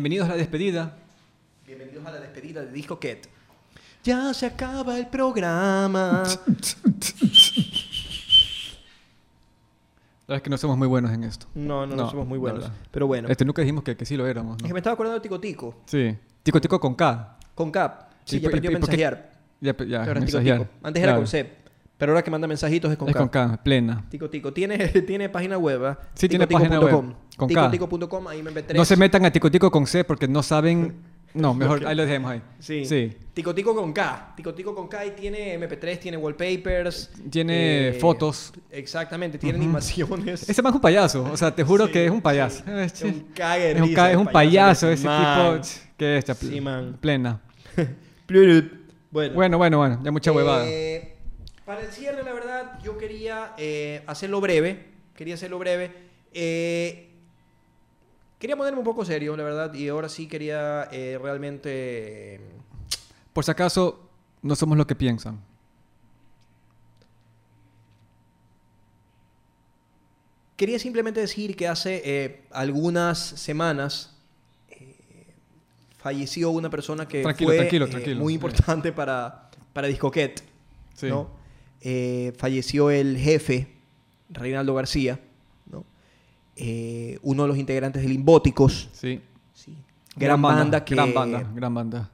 Speaker 1: Bienvenidos a la despedida.
Speaker 8: Bienvenidos a la despedida de Discoquet. Ya se acaba el programa.
Speaker 1: La verdad es que no somos muy buenos en esto.
Speaker 8: No somos muy buenos.
Speaker 1: la verdad.
Speaker 8: Pero bueno.
Speaker 1: Nunca dijimos que sí lo éramos,
Speaker 8: Es
Speaker 1: ¿no?
Speaker 8: que me estaba acordando de Tico Tico.
Speaker 1: Sí. Tico Tico con K.
Speaker 8: Con Cap. Sí, ya
Speaker 1: ¿por
Speaker 8: aprendió a
Speaker 1: qué?
Speaker 8: mensajear.
Speaker 1: Ya,
Speaker 8: Ahora es Tico
Speaker 1: mensajear.
Speaker 8: Tico. Antes era
Speaker 1: Claro.
Speaker 8: con C. Pero ahora que manda mensajitos es con
Speaker 1: Es
Speaker 8: K.
Speaker 1: con K, plena.
Speaker 8: Tico Tico. Tiene página web, ¿ah?
Speaker 1: Sí, tiene página web.
Speaker 8: Ticotico.com.
Speaker 1: Con K.
Speaker 8: Ticotico.com, ahí me MP3.
Speaker 1: No se metan a Tico Tico con C porque no saben... No, mejor ahí lo dejemos ahí.
Speaker 8: Sí.
Speaker 1: Sí.
Speaker 8: Ticotico con K. Ticotico con K y tiene MP3, tiene wallpapers.
Speaker 1: Tiene fotos.
Speaker 8: Exactamente, tiene animaciones.
Speaker 1: Ese man es un payaso. O sea, te juro
Speaker 8: Sí,
Speaker 1: que es un payaso.
Speaker 8: sí. Es un cague de
Speaker 1: Es un,
Speaker 8: risa,
Speaker 1: es un payaso ese
Speaker 8: man.
Speaker 1: tipo. ¿Qué es?
Speaker 8: Sí, man.
Speaker 1: Plena.
Speaker 8: Bueno,
Speaker 1: Bueno. Ya mucha huevada.
Speaker 8: Para el cierre, la verdad, yo quería hacerlo breve. Quería ponerme un poco serio, la verdad, y ahora sí quería realmente...
Speaker 1: Por si acaso, no somos lo que piensan.
Speaker 8: Quería simplemente decir que hace algunas semanas falleció una persona que fue
Speaker 1: Tranquilo.
Speaker 8: muy importante para Discoquet,
Speaker 1: Sí.
Speaker 8: ¿no? Falleció el jefe, Reinaldo García, ¿no? Uno de los integrantes de Limbóticos.
Speaker 1: Sí.
Speaker 8: Sí. Gran banda que...
Speaker 1: Gran banda.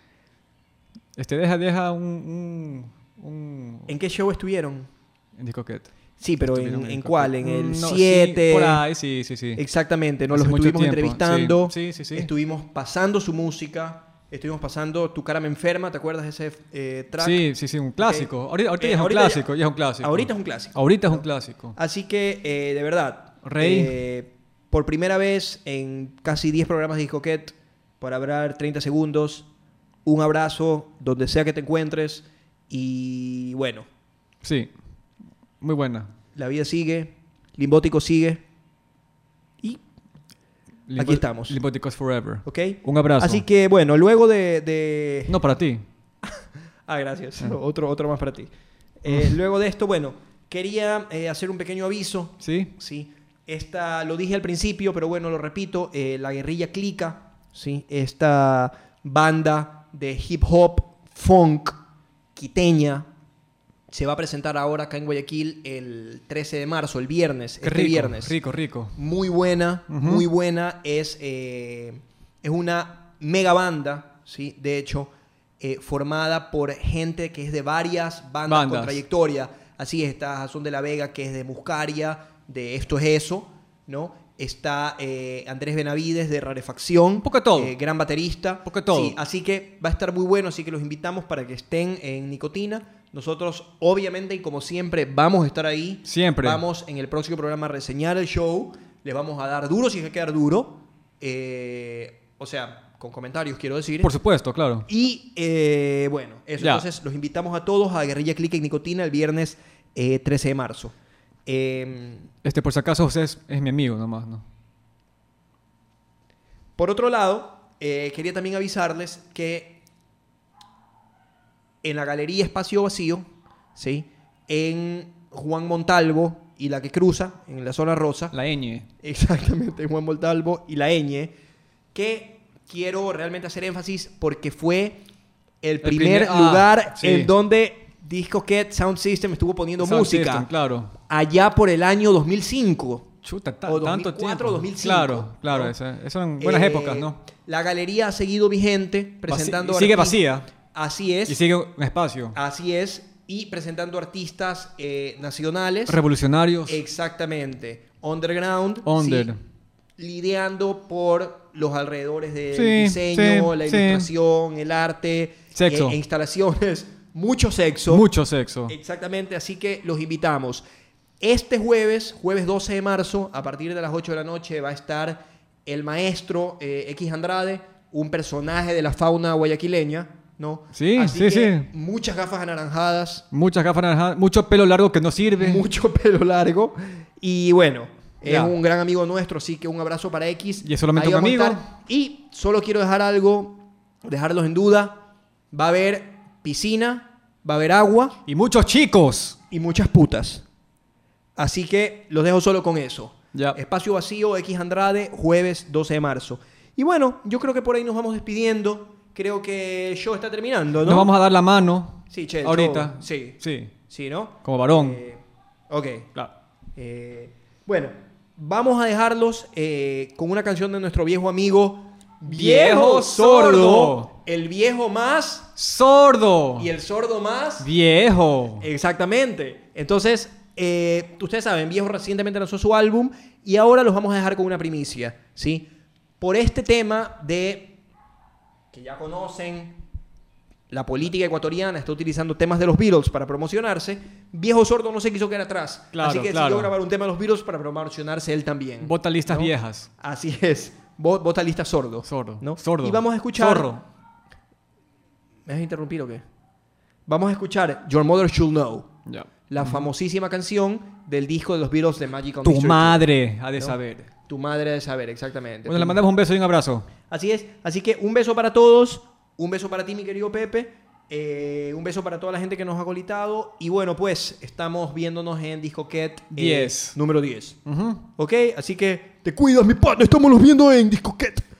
Speaker 1: Deja un
Speaker 8: ¿En qué show estuvieron?
Speaker 1: en Discoquet.
Speaker 8: Sí, pero
Speaker 1: Estuvieron
Speaker 8: ¿en
Speaker 1: Discoquet.
Speaker 8: cuál? ¿En el
Speaker 1: No,
Speaker 8: 7?
Speaker 1: sí, por ahí, sí.
Speaker 8: Exactamente, nos
Speaker 1: Hace
Speaker 8: los
Speaker 1: mucho
Speaker 8: estuvimos
Speaker 1: tiempo,
Speaker 8: entrevistando.
Speaker 1: sí.
Speaker 8: Estuvimos pasando su música. Estuvimos pasando Tu cara me enferma. ¿Te acuerdas de ese track?
Speaker 1: Sí, un clásico. Ahorita ya es un
Speaker 8: ahorita
Speaker 1: clásico, ya es un clásico.
Speaker 8: Ahorita es un clásico.
Speaker 1: Ahorita es un clásico.
Speaker 8: Así que, de verdad,
Speaker 1: Rey.
Speaker 8: por primera vez en casi 10 programas de Discoquet, por hablar 30 segundos, un abrazo donde sea que te encuentres. Y bueno,
Speaker 1: Sí. Muy buena.
Speaker 8: la vida sigue, Limbótico sigue. Y aquí estamos.
Speaker 1: Limbóticos Forever.
Speaker 8: ¿ok?
Speaker 1: Un abrazo.
Speaker 8: Así que, bueno, luego de...
Speaker 1: No, para ti.
Speaker 8: Ah, gracias. Otro más para ti. Luego de esto, bueno, quería hacer un pequeño aviso.
Speaker 1: ¿Sí?
Speaker 8: Sí. Lo dije al principio, pero bueno, lo repito. La Guerrilla Clica, ¿sí? Esta banda de hip hop, funk, quiteña, se va a presentar ahora acá en Guayaquil el 13 de marzo, el viernes.
Speaker 1: Qué
Speaker 8: este
Speaker 1: rico,
Speaker 8: viernes.
Speaker 1: rico.
Speaker 8: Muy buena, muy buena. Es una mega banda, ¿sí? De hecho, formada por gente que es de varias bandas con trayectoria. Así está Jason de la Vega, que es de Muscaria, de Esto es Eso, ¿no? Está Andrés Benavides de Rarefacción.
Speaker 1: Un poco de todo.
Speaker 8: Gran baterista.
Speaker 1: Un poco de todo.
Speaker 8: Sí, así que va a estar muy bueno, así que los invitamos para que estén en Nicotina. Nosotros, obviamente, y como siempre, vamos a estar ahí.
Speaker 1: Siempre.
Speaker 8: Vamos en el próximo programa a reseñar el show. Les vamos a dar duro si es que quedar duro. O sea, con comentarios, quiero decir.
Speaker 1: Por supuesto, claro.
Speaker 8: Y bueno, eso.
Speaker 1: Ya.
Speaker 8: Entonces, los invitamos a todos a Guerrilla Click en Nicotina el viernes 13 de marzo.
Speaker 1: Por si acaso, José es mi amigo nomás, ¿no?
Speaker 8: Por otro lado, quería también avisarles que en la Galería Espacio Vacío, ¿sí? En Juan Montalvo y la que cruza, en la zona rosa.
Speaker 1: La ñ.
Speaker 8: Exactamente, Juan Montalvo y la ñ, que quiero realmente hacer énfasis porque fue el primer lugar
Speaker 1: sí.
Speaker 8: en donde Discoquet Sound System estuvo poniendo
Speaker 1: Sound
Speaker 8: música.
Speaker 1: System, claro.
Speaker 8: Allá por el año 2005.
Speaker 1: Chuta,
Speaker 8: O
Speaker 1: tanto
Speaker 8: 2004
Speaker 1: tiempo.
Speaker 8: o 2005.
Speaker 1: Claro,
Speaker 8: ¿no?
Speaker 1: esas eran buenas épocas, ¿no?
Speaker 8: La galería ha seguido vigente, presentando...
Speaker 1: Y sigue
Speaker 8: artistas-
Speaker 1: vacía.
Speaker 8: Así es.
Speaker 1: Y sigue un espacio.
Speaker 8: Así es. Y presentando artistas nacionales.
Speaker 1: Revolucionarios.
Speaker 8: Exactamente. Underground.
Speaker 1: Under.
Speaker 8: ¿sí? Lidiando por los alrededores del
Speaker 1: Sí,
Speaker 8: diseño,
Speaker 1: sí,
Speaker 8: la
Speaker 1: sí.
Speaker 8: ilustración, el arte.
Speaker 1: Sexo.
Speaker 8: E instalaciones. Mucho sexo.
Speaker 1: Mucho sexo.
Speaker 8: Exactamente. Así que los invitamos. Este jueves 12 de marzo, a partir de las 8 de la noche, va a estar el maestro X Andrade, un personaje de la fauna guayaquileña, ¿no?
Speaker 1: Sí,
Speaker 8: Así
Speaker 1: sí,
Speaker 8: que
Speaker 1: sí.
Speaker 8: muchas gafas anaranjadas,
Speaker 1: Muchas gafas naranjadas, mucho pelo largo que no sirve.
Speaker 8: mucho pelo largo. Y bueno,
Speaker 1: Ya.
Speaker 8: es un gran amigo nuestro, así que un abrazo para X.
Speaker 1: Y es solamente
Speaker 8: Ahí
Speaker 1: un
Speaker 8: vamos a
Speaker 1: amigo.
Speaker 8: estar. Y solo quiero dejar algo, dejarlos en duda. Va a haber piscina, va a haber agua
Speaker 1: Y muchos chicos.
Speaker 8: y muchas putas. Así que los dejo solo con eso.
Speaker 1: Ya.
Speaker 8: Espacio Vacío, X Andrade, jueves 12 de marzo. Y bueno, yo creo que por ahí nos vamos despidiendo. Creo que el show está terminando, ¿no?
Speaker 1: Nos vamos a dar la mano.
Speaker 8: Sí, che, el
Speaker 1: ahorita.
Speaker 8: show, sí.
Speaker 1: Sí.
Speaker 8: Sí, ¿no?
Speaker 1: Como varón.
Speaker 8: Ok.
Speaker 1: Claro.
Speaker 8: Bueno, vamos a dejarlos con una canción de nuestro viejo amigo
Speaker 1: Viejo Sordo.
Speaker 8: El viejo más
Speaker 1: Sordo.
Speaker 8: y el sordo más.
Speaker 1: Viejo.
Speaker 8: Exactamente. Entonces, ustedes saben, Viejo recientemente lanzó su álbum y ahora los vamos a dejar con una primicia, ¿sí? Por este tema de que ya conocen, la política ecuatoriana está utilizando temas de los Beatles para promocionarse. Viejo Sordo no se quiso quedar atrás.
Speaker 1: Claro,
Speaker 8: así que
Speaker 1: claro.
Speaker 8: decidió grabar un tema de los Beatles para promocionarse él también.
Speaker 1: Vota listas
Speaker 8: ¿no?
Speaker 1: viejas.
Speaker 8: Así es. Vocalista sordo.
Speaker 1: Sordo.
Speaker 8: ¿no?
Speaker 1: Sordo.
Speaker 8: Y vamos a escuchar...
Speaker 1: Zorro.
Speaker 8: ¿Me vas a interrumpir o qué? Vamos a escuchar Your Mother Should Know.
Speaker 1: Ya.
Speaker 8: La famosísima canción del disco de los Beatles de Magic on
Speaker 1: Tu
Speaker 8: Mystery
Speaker 1: madre ha de
Speaker 8: ¿no?
Speaker 1: saber.
Speaker 8: Tu madre ha de saber, exactamente.
Speaker 1: Bueno, le mandamos un beso y un abrazo.
Speaker 8: Así es. Así que un beso para todos. Un beso para ti, mi querido Pepe. Un beso para toda la gente que nos ha colitado. Y bueno, pues estamos viéndonos en Discoquet
Speaker 1: 10.
Speaker 8: número 10.
Speaker 1: Ujú.
Speaker 8: ¿Ok? Así que te cuidas, mi pana. Estamos los viendo en Discoquet.